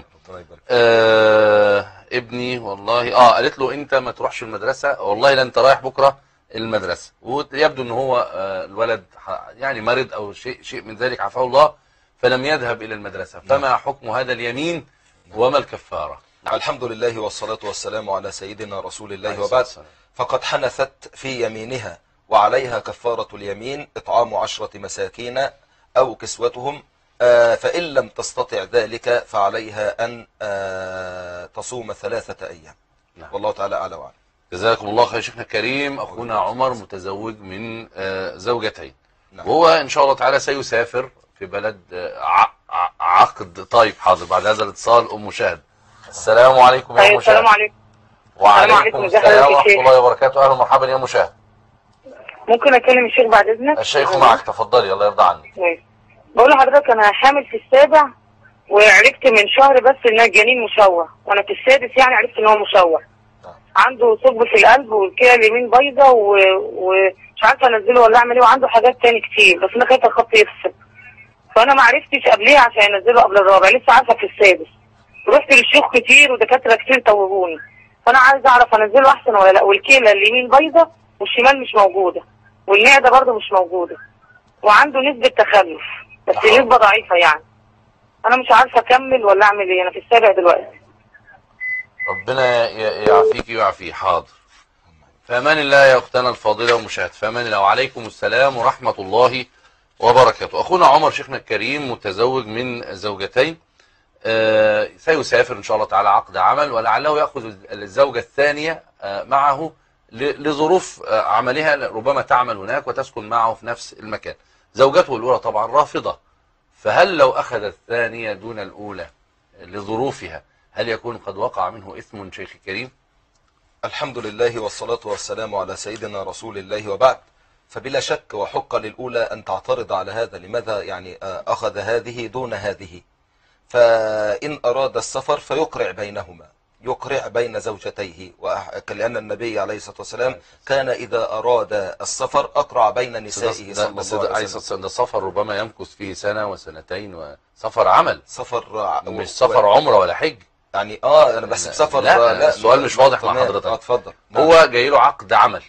ابني والله قالت له انت ما تروحش المدرسة، والله لا انت رايح بكرة المدرسة، ويبدو ان هو الولد يعني مرض او شيء من ذلك عفاه الله، فلم يذهب الى المدرسة. فما حكم هذا اليمين وما الكفارة؟ الحمد لله والصلاة والسلام على سيدنا رسول الله، وبعد. فقد حنثت في يمينها وعليها كفارة اليمين إطعام 10 مساكين أو كسوتهم، فإن لم تستطع ذلك فعليها أن تصوم 3 أيام. نعم. والله تعالى أعلى وأعلم. جزاكم الله خير. شيخنا الكريم، أخونا عمر متزوج من زوجتين. نعم. وهو إن شاء الله تعالى سيسافر في بلد عقد. طيب حاضر، بعد هذا الاتصال أم شهد. السلام عليكم يا أم شهد. السلام عليكم. وعليكم السلام ورحمة الله وبركاته. أهلا ومرحبا يا أم شهد. ممكن أكلم الشيخ بعد إذنك؟ الشيخ معك، تفضلي، الله يرضى عنك. بقول لحضرتك أنا حامل في السابع، وعرفت من شهر بس إن الجنين مشوه، وأنا في السادس يعني عرفت إن هو مشوه. عنده ثقب في القلب والكلى اليمين بايظة ومش عارفة أنزله ولا أعمل إيه، وعنده حاجات تاني كتير، بس أنا خايفة الخط يفصل. فأنا ما عرفتش قبليه عشان أنزله قبل الرابع، لسه عارفة في السادس. رحت للشيوخ كتير ودكاترة كتير توهوني، فأنا عايزة أعرف أنزله أحسن ولا لأ. والكلى اليمين بايظة والشمال مش موجودة، والمعدة برضه مش موجودة، وعنده نسبة تخلف بس نسبة ضعيفة يعني. أنا مش عارفة أكمل ولا أعمل إيه، أنا في السابع دلوقتي. ربنا يعافيك ويعافيه. حاضر. في امان الله يا اختنا الفاضله ومشاهد في امان الله، وعليكم السلام ورحمه الله وبركاته. اخونا عمر شيخنا الكريم متزوج من زوجتين، سيسافر ان شاء الله تعالى عقد عمل، ولعله ياخذ الزوجه الثانيه معه لظروف عملها، ربما تعمل هناك وتسكن معه في نفس المكان. زوجته الاولى طبعا رافضه، فهل لو اخذ الثانيه دون الاولى لظروفها هل يكون قد وقع منه اثم شيخ الكريم؟ الحمد لله والصلاة والسلام على سيدنا رسول الله وبعد. فبلا شك وحق للأولى أن تعترض على هذا. لماذا يعني أخذ هذه دون هذه؟ فإن أراد السفر فيقرع بينهما، يقرع بين زوجتيه، لأن النبي عليه الصلاة والسلام كان إذا أراد السفر أقرع بين نسائه صلى الله عليه وسلم. ده سفر ربما يمكث فيه سنة وسنتين، وسفر عمل، سفر مش سفر عمرة ولا حج. يعني انا بس بسفر. لا السؤال مش واضح مع حضرتك. اتفضل. هو جاي له عقد عمل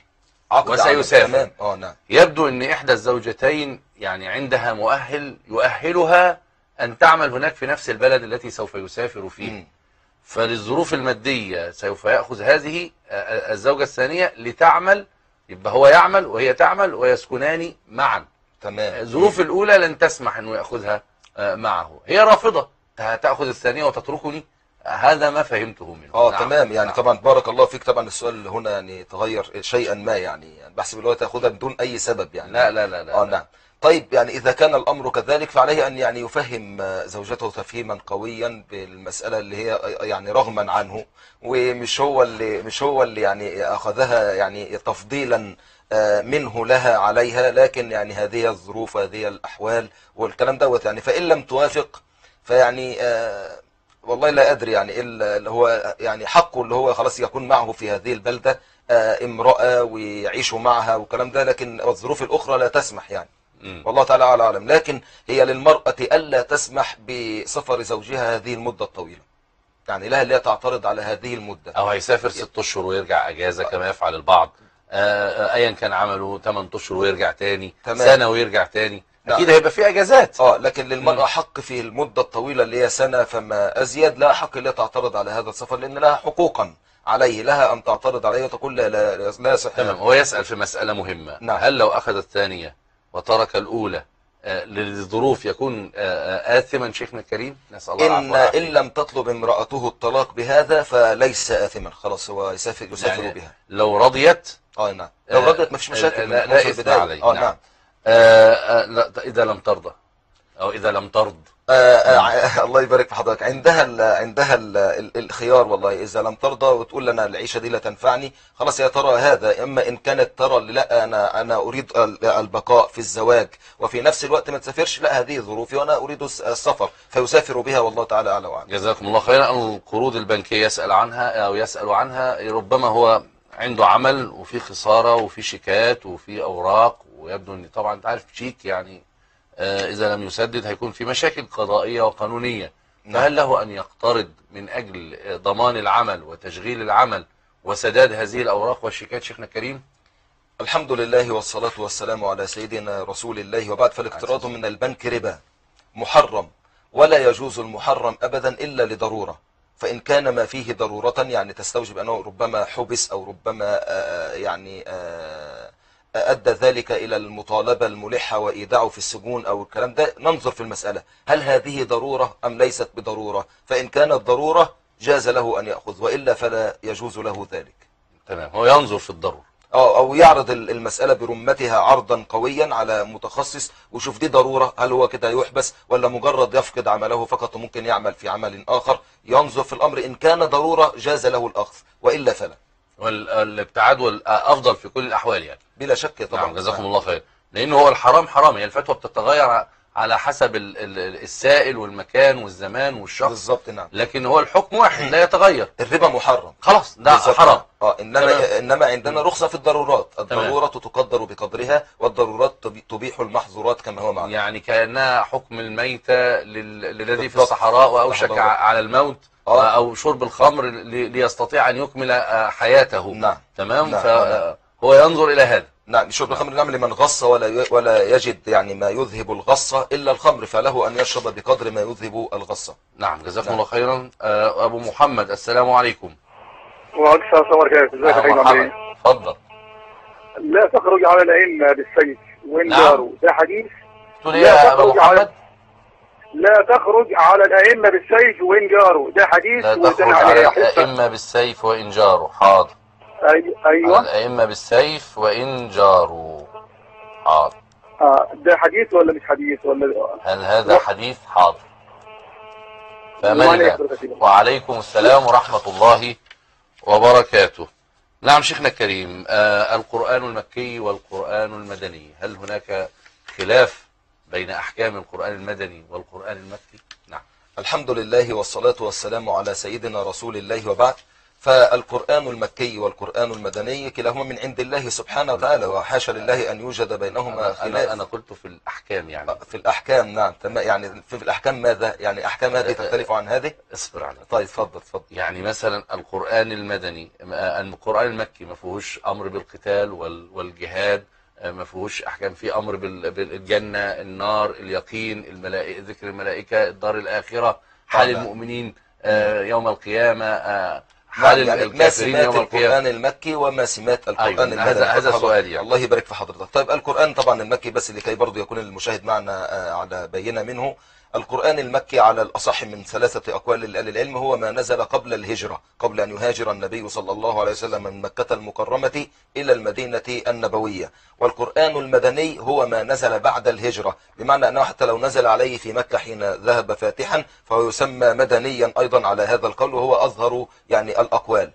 وسيسافر. تمام. نعم. يبدو ان احدى الزوجتين يعني عندها مؤهل يؤهلها ان تعمل هناك في نفس البلد التي سوف يسافر فيه. فللظروف المادية سوف يأخذ هذه الزوجة الثانية لتعمل، يبقى هو يعمل وهي تعمل ويسكنان معا. تمام. الظروف الأولى لن تسمح أنه يأخذها معه، هي رافضة، تأخذ الثانية وتتركني، هذا ما فهمته منه. نعم. تمام. يعني نعم. طبعا بارك الله فيك. طبعا السؤال هنا يعني تغير شيئا ما، يعني بحسب الوقت تأخذها بدون أي سبب يعني. لا لا لا, لا. نعم. طيب يعني إذا كان الأمر كذلك فعليه أن يعني يفهم زوجته تفهيما قويا بالمسألة اللي هي يعني رغما عنه، ومش هو اللي يعني أخذها يعني تفضيلا منه لها عليها، لكن يعني هذه الظروف وهذه الأحوال والكلام دوت يعني. فإن لم توافق فيعني والله لا أدري يعني اللي هو يعني حقه اللي هو خلاص يكون معه في هذه البلدة امرأة ويعيشوا معها والكلام ده، لكن الظروف الأخرى لا تسمح يعني. والله تعالى أعلم. لكن هي للمرأة ألا تسمح بسفر زوجها هذه المدة الطويلة، يعني لها اللي تعترض على هذه المدة. أو هيسافر 6 أشهر ويرجع أجازة كما يفعل البعض، أيا كان عمله 8 أشهر ويرجع تاني، سنة ويرجع تاني. أكيد هيبقى في أجازات. لكن للمرأة حق في المدة الطويلة اللي هي سنة فما أزيد، لا حق اللي تعترض على هذا السفر، لأن لها حقوقا عليه، لها أن تعترض عليه وتقول لا صحيح. تمام. هو يسأل في مسألة مهمة. نعم. هل لو أخذ الثانية وترك الأولى للظروف يكون آثما شيخنا الكريم؟ نسأل الله إن لم تطلب امرأته الطلاق بهذا فليس آثما، خلاص هو يسافر يعني بها لو رضيت. نعم. لو رضيت ما فيش مشاكل. لا إثم عليه. نعم. لا إذا لم ترضى أو إذا لم ترض. الله يبارك في حضرتك. عندها الخيار والله. إذا لم ترضى وتقول لنا العيشة دي لا تنفعني، خلاص يا ترى هذا. إما إن كانت ترى لا أنا أريد البقاء في الزواج وفي نفس الوقت ما تسافرش، لا هذه ظروفي وأنا أريد السفر، فيسافر بها والله تعالى أعلى وأعلم. جزاكم الله خيرا. القروض البنكية يسأل عنها، ربما هو عنده عمل وفي خسارة وفي شيكات وفي أوراق، ويبدو أن طبعا أنت عارف شيك يعني إذا لم يسدد هيكون في مشاكل قضائية وقانونية. فهل له أن يقترض من أجل ضمان العمل وتشغيل العمل وسداد هذه الأوراق والشيكات شيخنا الكريم؟ الحمد لله والصلاة والسلام على سيدنا رسول الله وبعد. فالاقتراض من البنك ربا محرم، ولا يجوز المحرم أبدا إلا لضرورة. فإن كان ما فيه ضرورة يعني تستوجب أنه ربما حبس أو ربما يعني أدى ذلك إلى المطالبة الملحة وإيداعه في السجون أو الكلام ده، ننظر في المسألة هل هذه ضرورة أم ليست بضرورة. فإن كانت ضرورة جاز له أن يأخذ، وإلا فلا يجوز له ذلك. تمام. هو ينظر في الضرورة أو يعرض المسألة برمتها عرضا قويا على متخصص وشوف دي ضرورة، هل هو كده يحبس ولا مجرد يفقد عمله فقط وممكن يعمل في عمل آخر. ينظر في الأمر، إن كان ضرورة جاز له الأخذ وإلا فلا. والابتعاد والأفضل في كل الأحوال يعني. بلا شك طبعا. نعم. جزاكم الله خير. لأنه هو الحرام حرام، هي الفتوى بتتغير على حسب السائل والمكان والزمان والشخص. بالظبط. نعم. لكن هو الحكم واحد لا يتغير. الربا محرم خلاص، ده حرام. إنما عندنا رخصة في الضرورات. الضرورة تقدر بقدرها، والضرورات تبيح المحظورات كما هو معنا. يعني كأنها حكم الميتة للذي في الصحراء وأوشك على الموت، أو شرب الخمر ليستطيع أن يكمل حياته. نعم. تمام. نعم. فهو ينظر إلى هذا. نعم. شرب الخمر نعم لمن غص ولا يجد يعني ما يذهب الغصة إلا الخمر، فله أن يشرب بقدر ما يذهب الغصة. نعم. جزاكم الله خيرا. أبو محمد السلام عليكم. وعليكم السلام ورحمة الله وبركاته. ازيك يا حبيبي؟ اتفضل. لا تخرج على الأئمة بالسيف وإن نعم. جاروا، ده حديث. تقول ايه يا ابا محمد؟ لا تخرج على الأئمة بالسيف وإن جاروا، ده حديث. لا تخرج على الأئمة بالسيف وإن جاروا. حاضر. أيوة. على الأئمة بالسيف وإن جاروا. حاضر. ده حديث ولا مش حديث ولا؟ هل هذا حديث؟ حاضر. فأمان الله. وعليكم السلام ورحمة الله وبركاته. نعم شيخنا الكريم، القرآن المكي والقرآن المدني، هل هناك خلاف بين أحكام القرآن المدني والقرآن المكي؟ نعم. الحمد لله والصلاة والسلام على سيدنا رسول الله وبعد. فالقرآن المكي والقرآن المدني كلاهما من عند الله سبحانه وتعالى، وحاشا لله أن يوجد بينهما خلاف. أنا قلت في الأحكام يعني. في الأحكام نعم. يعني في الأحكام ماذا؟ يعني أحكام هذه تختلف عن هذه؟ اصبر عليك. طيب اتفضل. يعني مثلا القرآن المدني، القرآن المكي ما فيهوش أمر بالقتال والجهاد، ما فيهوش أحكام، فيه أمر بالجنة، النار، اليقين، الملائكة، ذكر الملائكة، الدار الآخرة، حال المؤمنين يوم القيامة، حال يعني الكافرين يوم القيامة. القرآن المكي وما سمات القرآن المدني. هذا سؤالي يعني. الله يبارك في حضرتك. طيب القرآن طبعا المكي، بس لكي برضو يكون المشاهد معنا على بينة منه، القرآن المكي على الأصح من 3 أقوال لأهل العلم هو ما نزل قبل الهجرة، قبل أن يهاجر النبي صلى الله عليه وسلم من مكة المكرمة إلى المدينة النبوية. والقرآن المدني هو ما نزل بعد الهجرة، بمعنى أنه حتى لو نزل عليه في مكة حين ذهب فاتحا فهو يسمى مدنيا أيضا على هذا القول، وهو أظهر يعني الأقوال.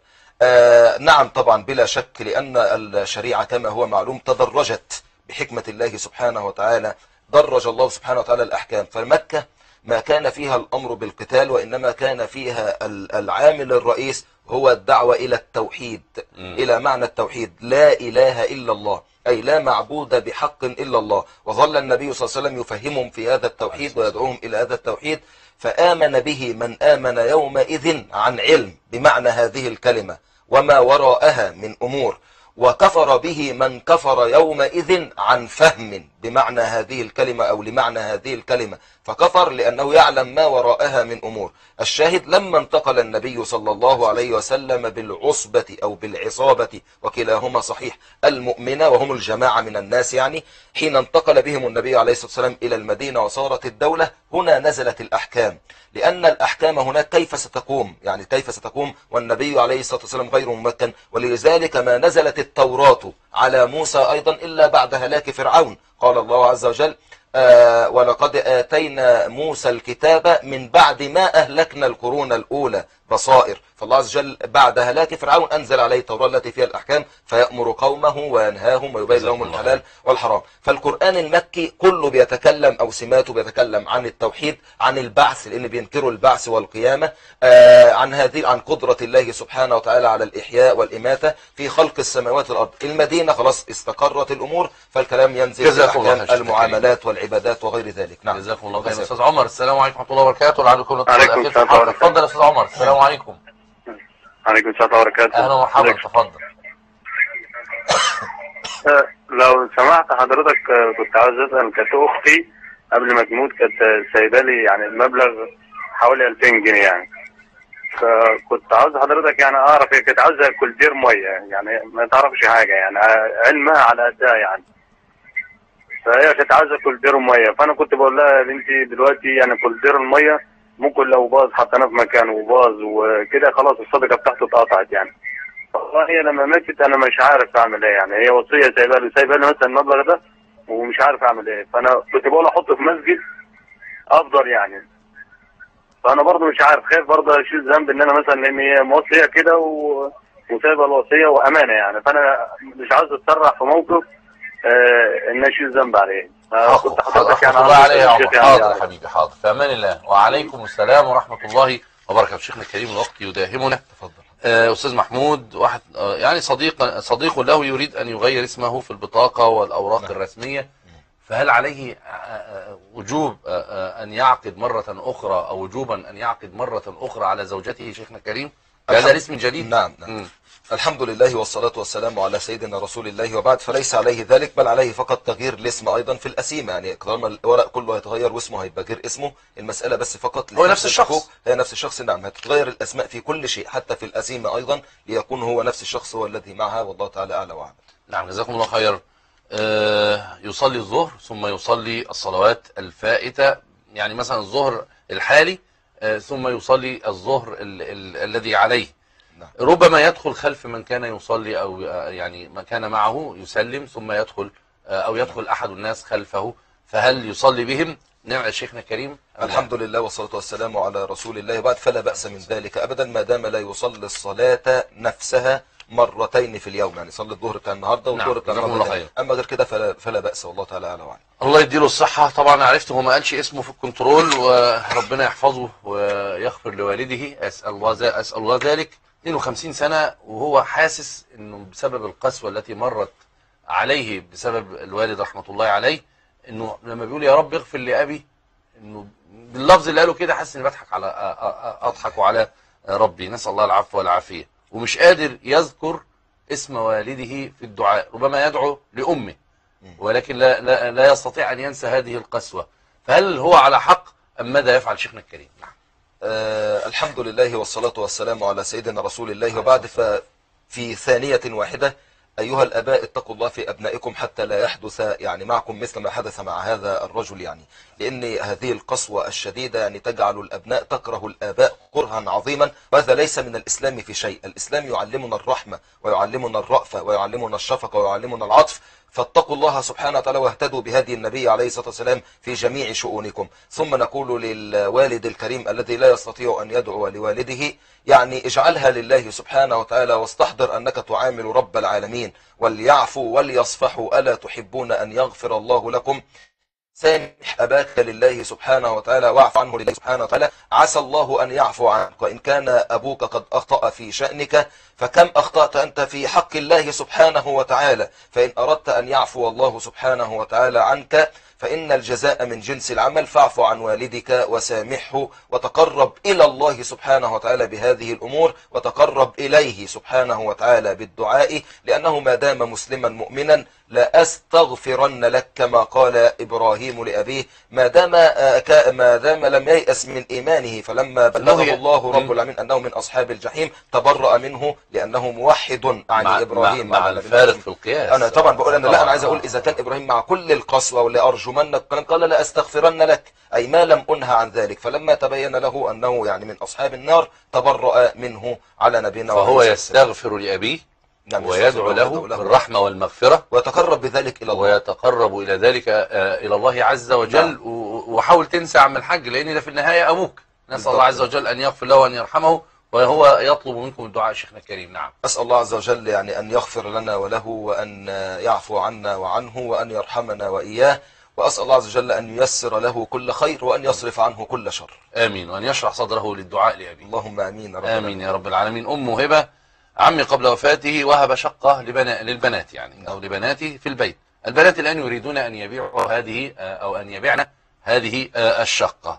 نعم طبعا بلا شك، لأن الشريعة كما هو معلوم تدرجت بحكمة الله سبحانه وتعالى، درج الله سبحانه وتعالى الأحكام. فمكة ما كان فيها الأمر بالقتال، وإنما كان فيها العامل الرئيس هو الدعوة إلى التوحيد، إلى معنى التوحيد، لا إله إلا الله، أي لا معبود بحق إلا الله. وظل النبي صلى الله عليه وسلم يفهمهم في هذا التوحيد ويدعوهم إلى هذا التوحيد، فآمن به من آمن يومئذ عن علم بمعنى هذه الكلمة وما وراءها من أمور، وكفر به من كفر يومئذ عن فهم بمعنى هذه الكلمة أو لمعنى هذه الكلمة، فكفر لأنه يعلم ما وراءها من أمور. الشاهد لما انتقل النبي صلى الله عليه وسلم بالعصبة أو بالعصابة، وكلاهما صحيح، المؤمنة وهم الجماعة من الناس، يعني حين انتقل بهم النبي عليه الصلاة والسلام إلى المدينة وصارت الدولة، هنا نزلت الأحكام. لأن الأحكام هناك كيف ستقوم، يعني كيف ستقوم والنبي عليه الصلاة والسلام غير ممكن، ولذلك ما نزلت التوراة على موسى أيضا إلا بعد هلاك فرعون. قال الله عز وجل ولقد آتينا موسى الكتاب من بعد ما أهلكنا القرون الأولى بصائر. فالله عز وجل بعد هلاك فرعون أنزل عليه التوراة التي فيها الأحكام، فيأمر قومه وينهاهم ويبين لهم الحلال والحرام. فالقرآن المكي كله بيتكلم أو سماته بيتكلم عن التوحيد، عن البعث لأن بينكروا البعث والقيامة، عن قدرة الله سبحانه وتعالى على الإحياء والإماتة في خلق السماوات والأرض. المدينة خلاص استقرت الأمور، فالكلام ينزل في أحكام المعاملات والعبادات وغير ذلك. نعم جزاكم الله خير. أستاذ عمر، السلام عليكم ورحمة الله وبركاته. لعلكم تفضل يا أستاذ عمر. السلام عليكم. عليكم السلام وبركاته. أهلا ومرحبا، تفضل. لو سمحت حضرتك، كنت عاوز أسأل، كانت أختي قبل ما تموت كانت سايبة لي يعني المبلغ حوالي 2000 جنيه يعني، فكنت عاوز حضرتك يعني أعرف هي كانت عاوزة كولدير مية، يعني ما تعرفش حاجة يعني، علمها على قدها يعني، فهي كانت عاوزة كولدير مية. فأنا كنت بقول لها يا بنتي دلوقتي يعني كولدير المية ممكن لو باظ حطيناه في مكانه وباظ وكده خلاص الصدقة بتاعته اتقطعت يعني. والله هي لما ماتت انا مش عارف اعمل ايه يعني، هي وصية سايبه لي مثلا المبلغ ده ومش عارف اعمل ايه، فانا كنت بقول احطه في مسجد افضل يعني، فانا برضه مش عارف، خايف برضه اشيل ذنب ان انا مثلا لان هي موصية كده وسايبه الوصية وامانة يعني، فانا مش عاوز اتسرع في موقف ان اشيل ذنب عليه. كنت حضرتك يعني حاضر حبيبي، حاضر، في امان الله. وعليكم السلام ورحمة الله وبركاته. شيخنا الكريم الوقت يداهمنا. تفضل. أستاذ محمود، واحد يعني صديق له يريد أن يغير اسمه في البطاقة والأوراق الرسمية، فهل عليه وجوب أن يعقد مرة أخرى أو وجوبا أن يعقد مرة أخرى على زوجته شيخنا الكريم بهذا الاسم الجديد؟ نعم. الحمد لله والصلاة والسلام على سيدنا رسول الله وبعد. فليس عليه ذلك، بل عليه فقط تغيير الاسم أيضا في الأسيمة، يعني طالما الورق كله هيتغير واسمه هيبقى غير اسمه، المسألة بس فقط هو نفس الشخص، هي نفس الشخص. نعم، هتتغير الأسماء في كل شيء حتى في الأسيمة أيضا ليكون هو نفس الشخص هو الذي معها، والله تعالى أعلى وأعلم. نعم جزاكم الله خير. يصلي الظهر ثم يصلي الصلوات الفائتة، يعني مثلا الظهر الحالي ثم يصلي الظهر الذي عليه. نعم. ربما يدخل خلف من كان يصلي، أو يعني من كان معه يسلم ثم يدخل، أو يدخل أحد الناس خلفه، فهل يصلي بهم؟ نعم شيخنا الكريم. الحمد لله والصلاة والسلام على رسول الله، بعد فلا بأس من ذلك أبدا ما دام لا يصلي الصلاة نفسها مرتين في اليوم، يعني صلي الظهر بتاع النهارده والظهر بتاع النهارده، اما غير كده فلا بأس، والله تعالى اعلم وأعلم. الله يديله الصحة. طبعا عرفت هو ما قالش اسمه في الكنترول، وربنا يحفظه ويغفر لوالده، أسأل الله ذلك. 52 سنة وهو حاسس انه بسبب القسوة التي مرت عليه بسبب الوالد رحمة الله عليه، انه لما بيقول يا رب اغفر لأبي، انه باللفظ اللي قاله كده حاسس اني اضحك على ربي، نسأل الله العفو والعافية، ومش قادر يذكر اسم والده في الدعاء. ربما يدعو لأمه ولكن لا يستطيع أن ينسى هذه القسوة. فهل هو على حق أم ماذا يفعل شيخنا الكريم؟ نعم. الحمد لله والصلاة والسلام على سيدنا رسول الله، وبعد ففي ثانية واحدة أيها الآباء اتقوا الله في أبنائكم حتى لا يحدث يعني معكم مثل ما حدث مع هذا الرجل، يعني لأن هذه القسوة الشديدة يعني تجعل الأبناء تكره الآباء كرها عظيما، وهذا ليس من الإسلام في شيء. الإسلام يعلمنا الرحمة ويعلمنا الرأفة ويعلمنا الشفقة ويعلمنا العطف، فاتقوا الله سبحانه وتعالى واهتدوا بهدي النبي عليه الصلاة والسلام في جميع شؤونكم. ثم نقول للوالد الكريم الذي لا يستطيع أن يدعو لوالده، يعني اجعلها لله سبحانه وتعالى، واستحضر أنك تعامل رب العالمين، وليعفوا وليصفحوا ألا تحبون أن يغفر الله لكم. سامح أباك لله سبحانه وتعالى واعف عنه لله سبحانه وتعالى، عسى الله أن يعفو عنك. وإن كان أبوك قد أخطأ في شأنك فكم أخطأت أنت في حق الله سبحانه وتعالى، فإن أردت أن يعفو الله سبحانه وتعالى عنك فإن الجزاء من جنس العمل، فاعف عن والدك وسامحه، وتقرب إلى الله سبحانه وتعالى بهذه الأمور، وتقرب إليه سبحانه وتعالى بالدعاء، لأنه ما دام مسلما مؤمنا لا أستغفرن لك كما قال إبراهيم لأبيه، ما دام لم ييأس من إيمانه، فلما بلغه الله رب العالمين أنه من أصحاب الجحيم تبرأ منه لأنه موحد عن إبراهيم. مع الفارق في القياس. أنا طبعا بقول أنا عايز أقول إذا كان إبراهيم مع كل القسوة ولأرجمنك قال لا أستغفرن لك، أي ما لم أنهى عن ذلك، فلما تبين له أنه يعني من أصحاب النار تبرأ منه على نبينا. فهو يستغفر لأبيه ويدعو له بالرحمة والمغفرة، ويتقرب بذلك إلى الله، ويتقرب إلى ذلك إلى الله عز وجل. وحاول تنسى عم الحج، لأن ده في النهاية أبوك، نسأل الله عز وجل أن يغفر له وأن يرحمه، وهو يطلب منكم الدعاء شيخنا الكريم. نعم. أسأل الله عز وجل يعني أن يغفر لنا وله، وأن يعفو عنا وعنه، وأن يرحمنا وإياه، وأسأل الله عز وجل أن ييسر له كل خير، وأن يصرف عنه كل شر. آمين. وأن يشرح صدره للدعاء لأبيه. اللهم آمين. آمين يا رب العالمين. أم هبة، عمي قبل وفاته وهب شقة للبنات يعني، أو لبناته في البيت. البنات الآن يريدون أن يبيعوا هذه أو أن يبيعن هذه الشقة.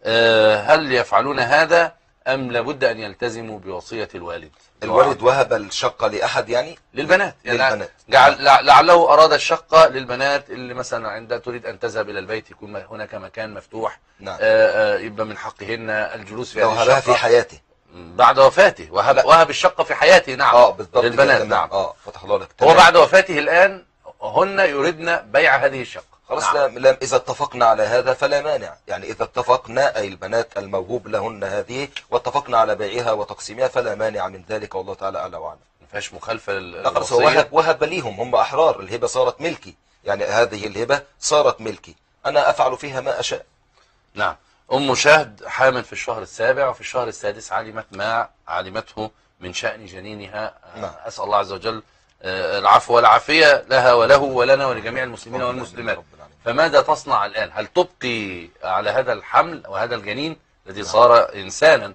هل يفعلون هذا أم لابد أن يلتزموا بوصية الوالد؟ الوالد وهب الشقة لأحد يعني؟ للبنات. للبنات. لعله أراد الشقة للبنات اللي مثلا عندها تريد أن تذهب إلى البيت، يكون هناك مكان مفتوح. نعم. يبقى من حقهن الجلوس في لو هذه الشقة في حياته بعد وفاته. وهب الشقة في حياته. نعم. بالضبط للبنات. نعم. فتح الله لك. هو بعد وفاته الآن هن يريدن بيع هذه الشقة. خلاص. نعم. إذا اتفقنا على هذا فلا مانع، يعني إذا اتفقنا أي البنات الموهوب لهن هذه واتفقنا على بيعها وتقسيمها فلا مانع من ذلك، والله تعالى أعلى وأعلم. ما فيهاش مخالفة خلاص. هو وهب ليهم، هم أحرار، الهبة صارت ملكي، يعني هذه الهبة صارت ملكي، أنا أفعل فيها ما أشاء. نعم. أم شهد حامل في الشهر السابع، وفي الشهر السادس علمت ما علمته من شأن جنينها. نعم. أسأل الله عز وجل العفو والعافية لها وله ولنا ولجميع المسلمين والمسلمات. فماذا تصنع الآن؟ هل تبقي على هذا الحمل وهذا الجنين الذي صار إنسانا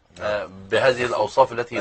بهذه الأوصاف التي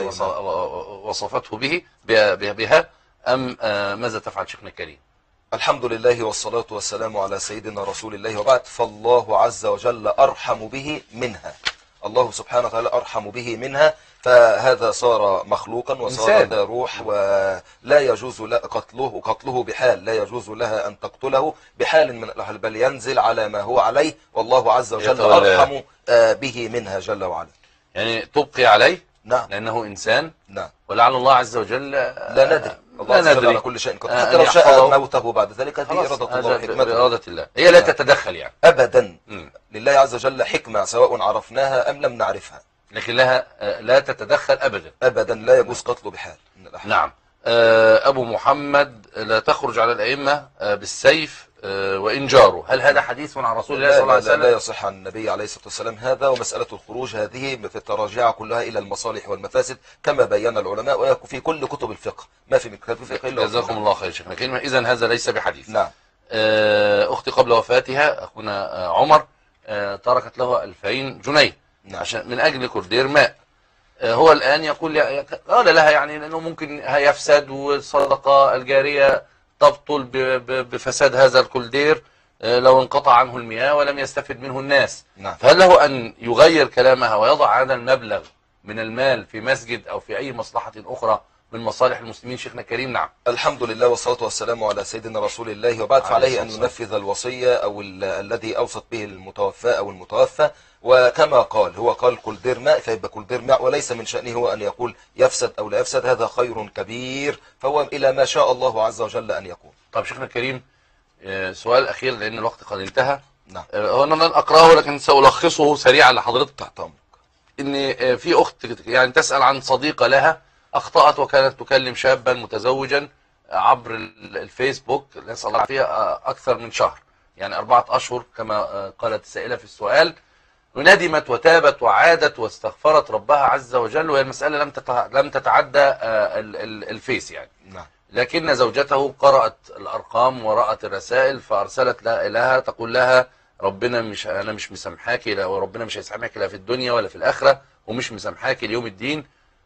وصفته بها أم ماذا تفعل شيخنا الكريم؟ الحمد لله والصلاة والسلام على سيدنا رسول الله، وبعد، فالله عز وجل أرحم به منها، الله سبحانه وتعالى أرحم به منها، فهذا صار مخلوقا وصار ذا روح، ولا يجوز قتله بحال، لا يجوز لها أن تقتله بحال من الأحوال، بل ينزل على ما هو عليه، والله عز وجل أرحم به منها جل وعلا. يعني تبقي عليه. نعم. لأنه إنسان. نعم. ولعل الله عز وجل لا ندري. الله عز وجل على كل شيء قدير، حتى لو شاء موته بعد ذلك هذه إرادة الله وحكمته، بإرادة الله، هي لا تتدخل يعني أبدا. لله عز وجل حكمة سواء عرفناها أم لم نعرفها، لكن لها لا تتدخل أبدا أبدا، لا يجوز قتله بحال من الأحوال. نعم. أبو محمد: لا تخرج على الأئمة بالسيف وإن جاروا، هل هذا حديث عن رسول الله صلى الله عليه وسلم؟ لا يصح عن النبي عليه الصلاة والسلام هذا. ومسألة الخروج هذه في التراجع كلها إلى المصالح والمفاسد كما بين العلماء وفي كل كتب الفقه، ما في كتاب الفقه إلا جزاكم الله خير شيخنا كريم. إذن هذا ليس بحديث. نعم. أختي قبل وفاتها أخونا عمر تركت له 2000 جنيه نعم. عشان من أجل كولدير ماء. هو الآن يقول قال لها يعني أنه ممكن هيفسد والصدقة الجارية تبطل بفساد هذا الكولدير لو انقطع عنه المياه ولم يستفد منه الناس. نعم. فهل له أن يغير كلامها ويضع هذا المبلغ من المال في مسجد أو في أي مصلحة أخرى من مصالح المسلمين شيخنا كريم؟ نعم. الحمد لله والصلاة والسلام على سيدنا رسول الله، وبعد فعليه أن ينفذ الوصية أو الذي أوصت به المتوفى أو المتوفى. وكما قال هو قال كولدير ماء فيبقى كولدير ماء، وليس من شأنه هو أن يقول يفسد أو لا يفسد، هذا خير كبير، فهو إلى ما شاء الله عز وجل أن يكون. طب شيخنا كريم سؤال أخير لأن الوقت قد انتهى. نعم. هو أنا لن أقرأه لكن سألخصه سريعا لحضرتك. تحت أمرك. إن في أخت يعني تسأل عن صديقة لها أخطأت وكانت تكلم شابا متزوجا عبر الفيسبوك، نسأل الله فيها أكثر من شهر، يعني 4 أشهر كما قالت السائلة في السؤال. وندمت وتابت وعادت واستغفرت ربها عز وجل، وهي المسألة لم تتعدى الفيس يعني. نعم. لكن زوجته قرأت الأرقام ورأت الرسائل فأرسلت لها تقول لها أنا مش مسامحاكي، وربنا مش هيسامحك لا في الدنيا ولا في الآخرة، ومش مسامحاكي ليوم الدين.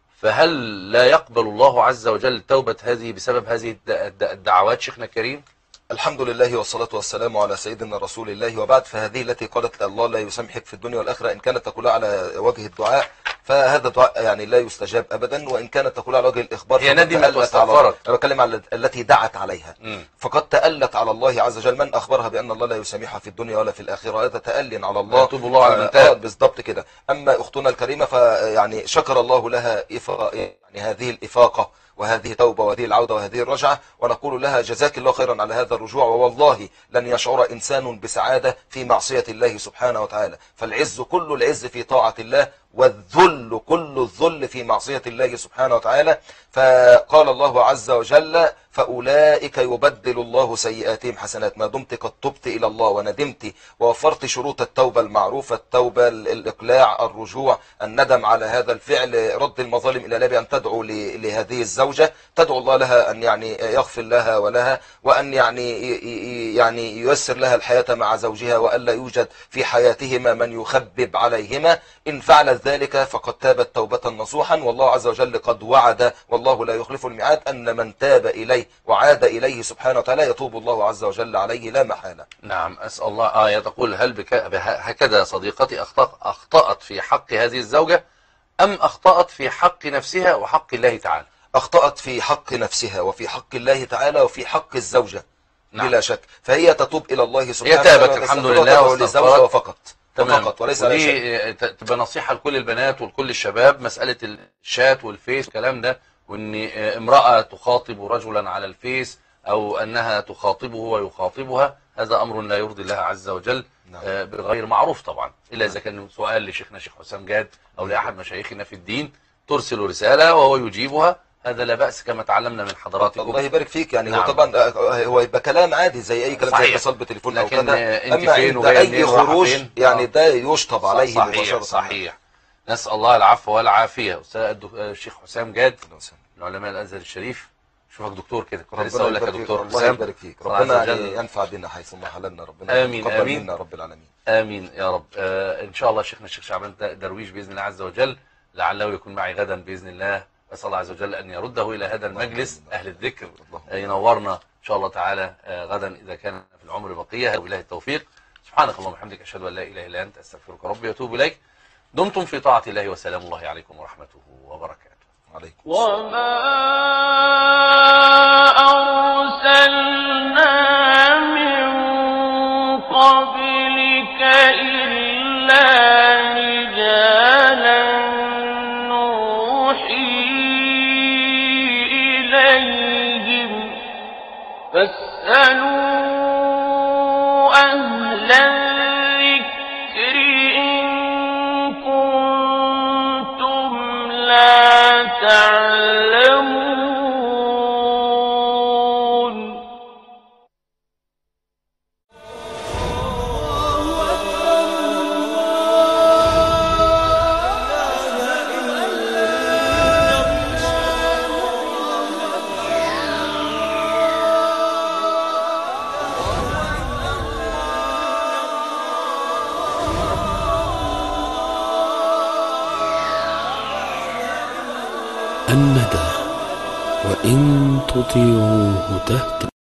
فهل لا يقبل الله عز وجل توبة هذه بسبب هذه الدعوات شيخنا كريم؟ الحمد لله والصلاة والسلام على سيدنا رسول الله، وبعد فهذه التي قالت الله لا يسامحك في الدنيا والآخرة إن كانت تقول على وجه الدعاء فهذا دعاء يعني لا يستجاب أبدا، وإن كانت تقول على وجه الإخبار هي ندمت واستغفرت. أنا بتكلم على التي دعت عليها فقد تألت على الله عز وجل. من أخبرها بأن الله لا يسامحها في الدنيا ولا في الآخرة؟ هذا تأل على الله، يتوب الله على من تاب. بالضبط كده. أما أختنا الكريمة فيعني شكر الله لها يعني هذه الإفاقة وهذه التوبة وهذه العودة وهذه الرجعة، ونقول لها جزاك الله خيرا على هذا الرجوع. ووالله لن يشعر إنسان بسعادة في معصية الله سبحانه وتعالى، فالعز كل العز في طاعة الله، والذل كل الذل في معصية الله سبحانه وتعالى. فقال الله عز وجل فأولئك يبدل الله سيئاتهم حسنات، ما دمت قد تبت إلى الله وندمت ووفرت شروط التوبة المعروفة، التوبة، الإقلاع، الرجوع، الندم على هذا الفعل، رد المظالم إلى الله، بأن تدعو لهذه الزوجة، تدعو الله لها أن يعني يغفر لها ولها، وأن يعني ييسر لها الحياة مع زوجها، وألا يوجد في حياتهما من يخبب عليهما. إن فعلت ذلك فقد تابت توبة نصوحا، والله عز وجل قد وعد والله لا يخلف الميعاد أن من تاب إليه وعاد إليه سبحانه وتعالى يتوب الله عز وجل عليه لا محالة. نعم. أسأل الله تقول هل هكذا صديقتي أخطأت في حق هذه الزوجة أم أخطأت في حق نفسها وحق الله تعالى؟ أخطأت في حق نفسها وفي حق الله تعالى وفي حق الزوجة. نعم. بلا شك، فهي تتوب إلى الله سبحانه وتعالى. هي تابت الحمد لله واستغفرت فقط. فقط وليس على شيء. تبقى نصيحة لكل البنات ولكل الشباب، مسألة الشات والفيس والكلام ده، وان امرأة تخاطب رجلا على الفيس او انها تخاطبه ويخاطبها، هذا امر لا يرضي الله عز وجل. نعم. بغير معروف طبعا، الا اذا كان سؤال لشيخنا شيخ حسام جاد او لاحد مشايخنا في الدين، ترسل رسالة وهو يجيبها، هذا لا بأس كما تعلمنا من حضراتكم. الله يبارك فيك. يعني نعم. هو طبعا هو يبقى كلام عادي زي اي كلام، صحيح. زي اتصال بتليفون او لكن كذا، انت اما فين عند وجاي اي منين ورايحة خروج فين؟ يعني ده يشطب عليه مباشرة. صحيح. نسأل الله العفو والعافية. الشيخ حسام جاد من علماء الازهر الشريف، شوفك دكتور كده، كنت لسه اقول لك يا دكتور حسام. الله يبارك فيك، ربنا ينفع بنا حيث ما حللنا، ربنا آمين يتقبل آمين منا رب العالمين. آمين يا رب. إن شاء الله شيخنا الشيخ شعبان درويش بإذن الله عز وجل لعله يكون معي غدا بإذن الله. أسأل الله عز وجل أن يرده إلى هذا المجلس أهل الذكر، ينورنا إن شاء الله تعالى غدا إذا كان في العمر بقية. وبالله التوفيق. سبحانك اللهم وبحمدك، أشهد أن لا إله إلا أنت، أستغفرك ربي وأتوب إليك. دمتم في طاعة الله، وسلام الله عليكم ورحمته وبركاته. عليكم وما أرسلنا من قبلك إلا رجالا نوحي إليهم تعلمون. الندى وإن تطيعوه تهتدوا.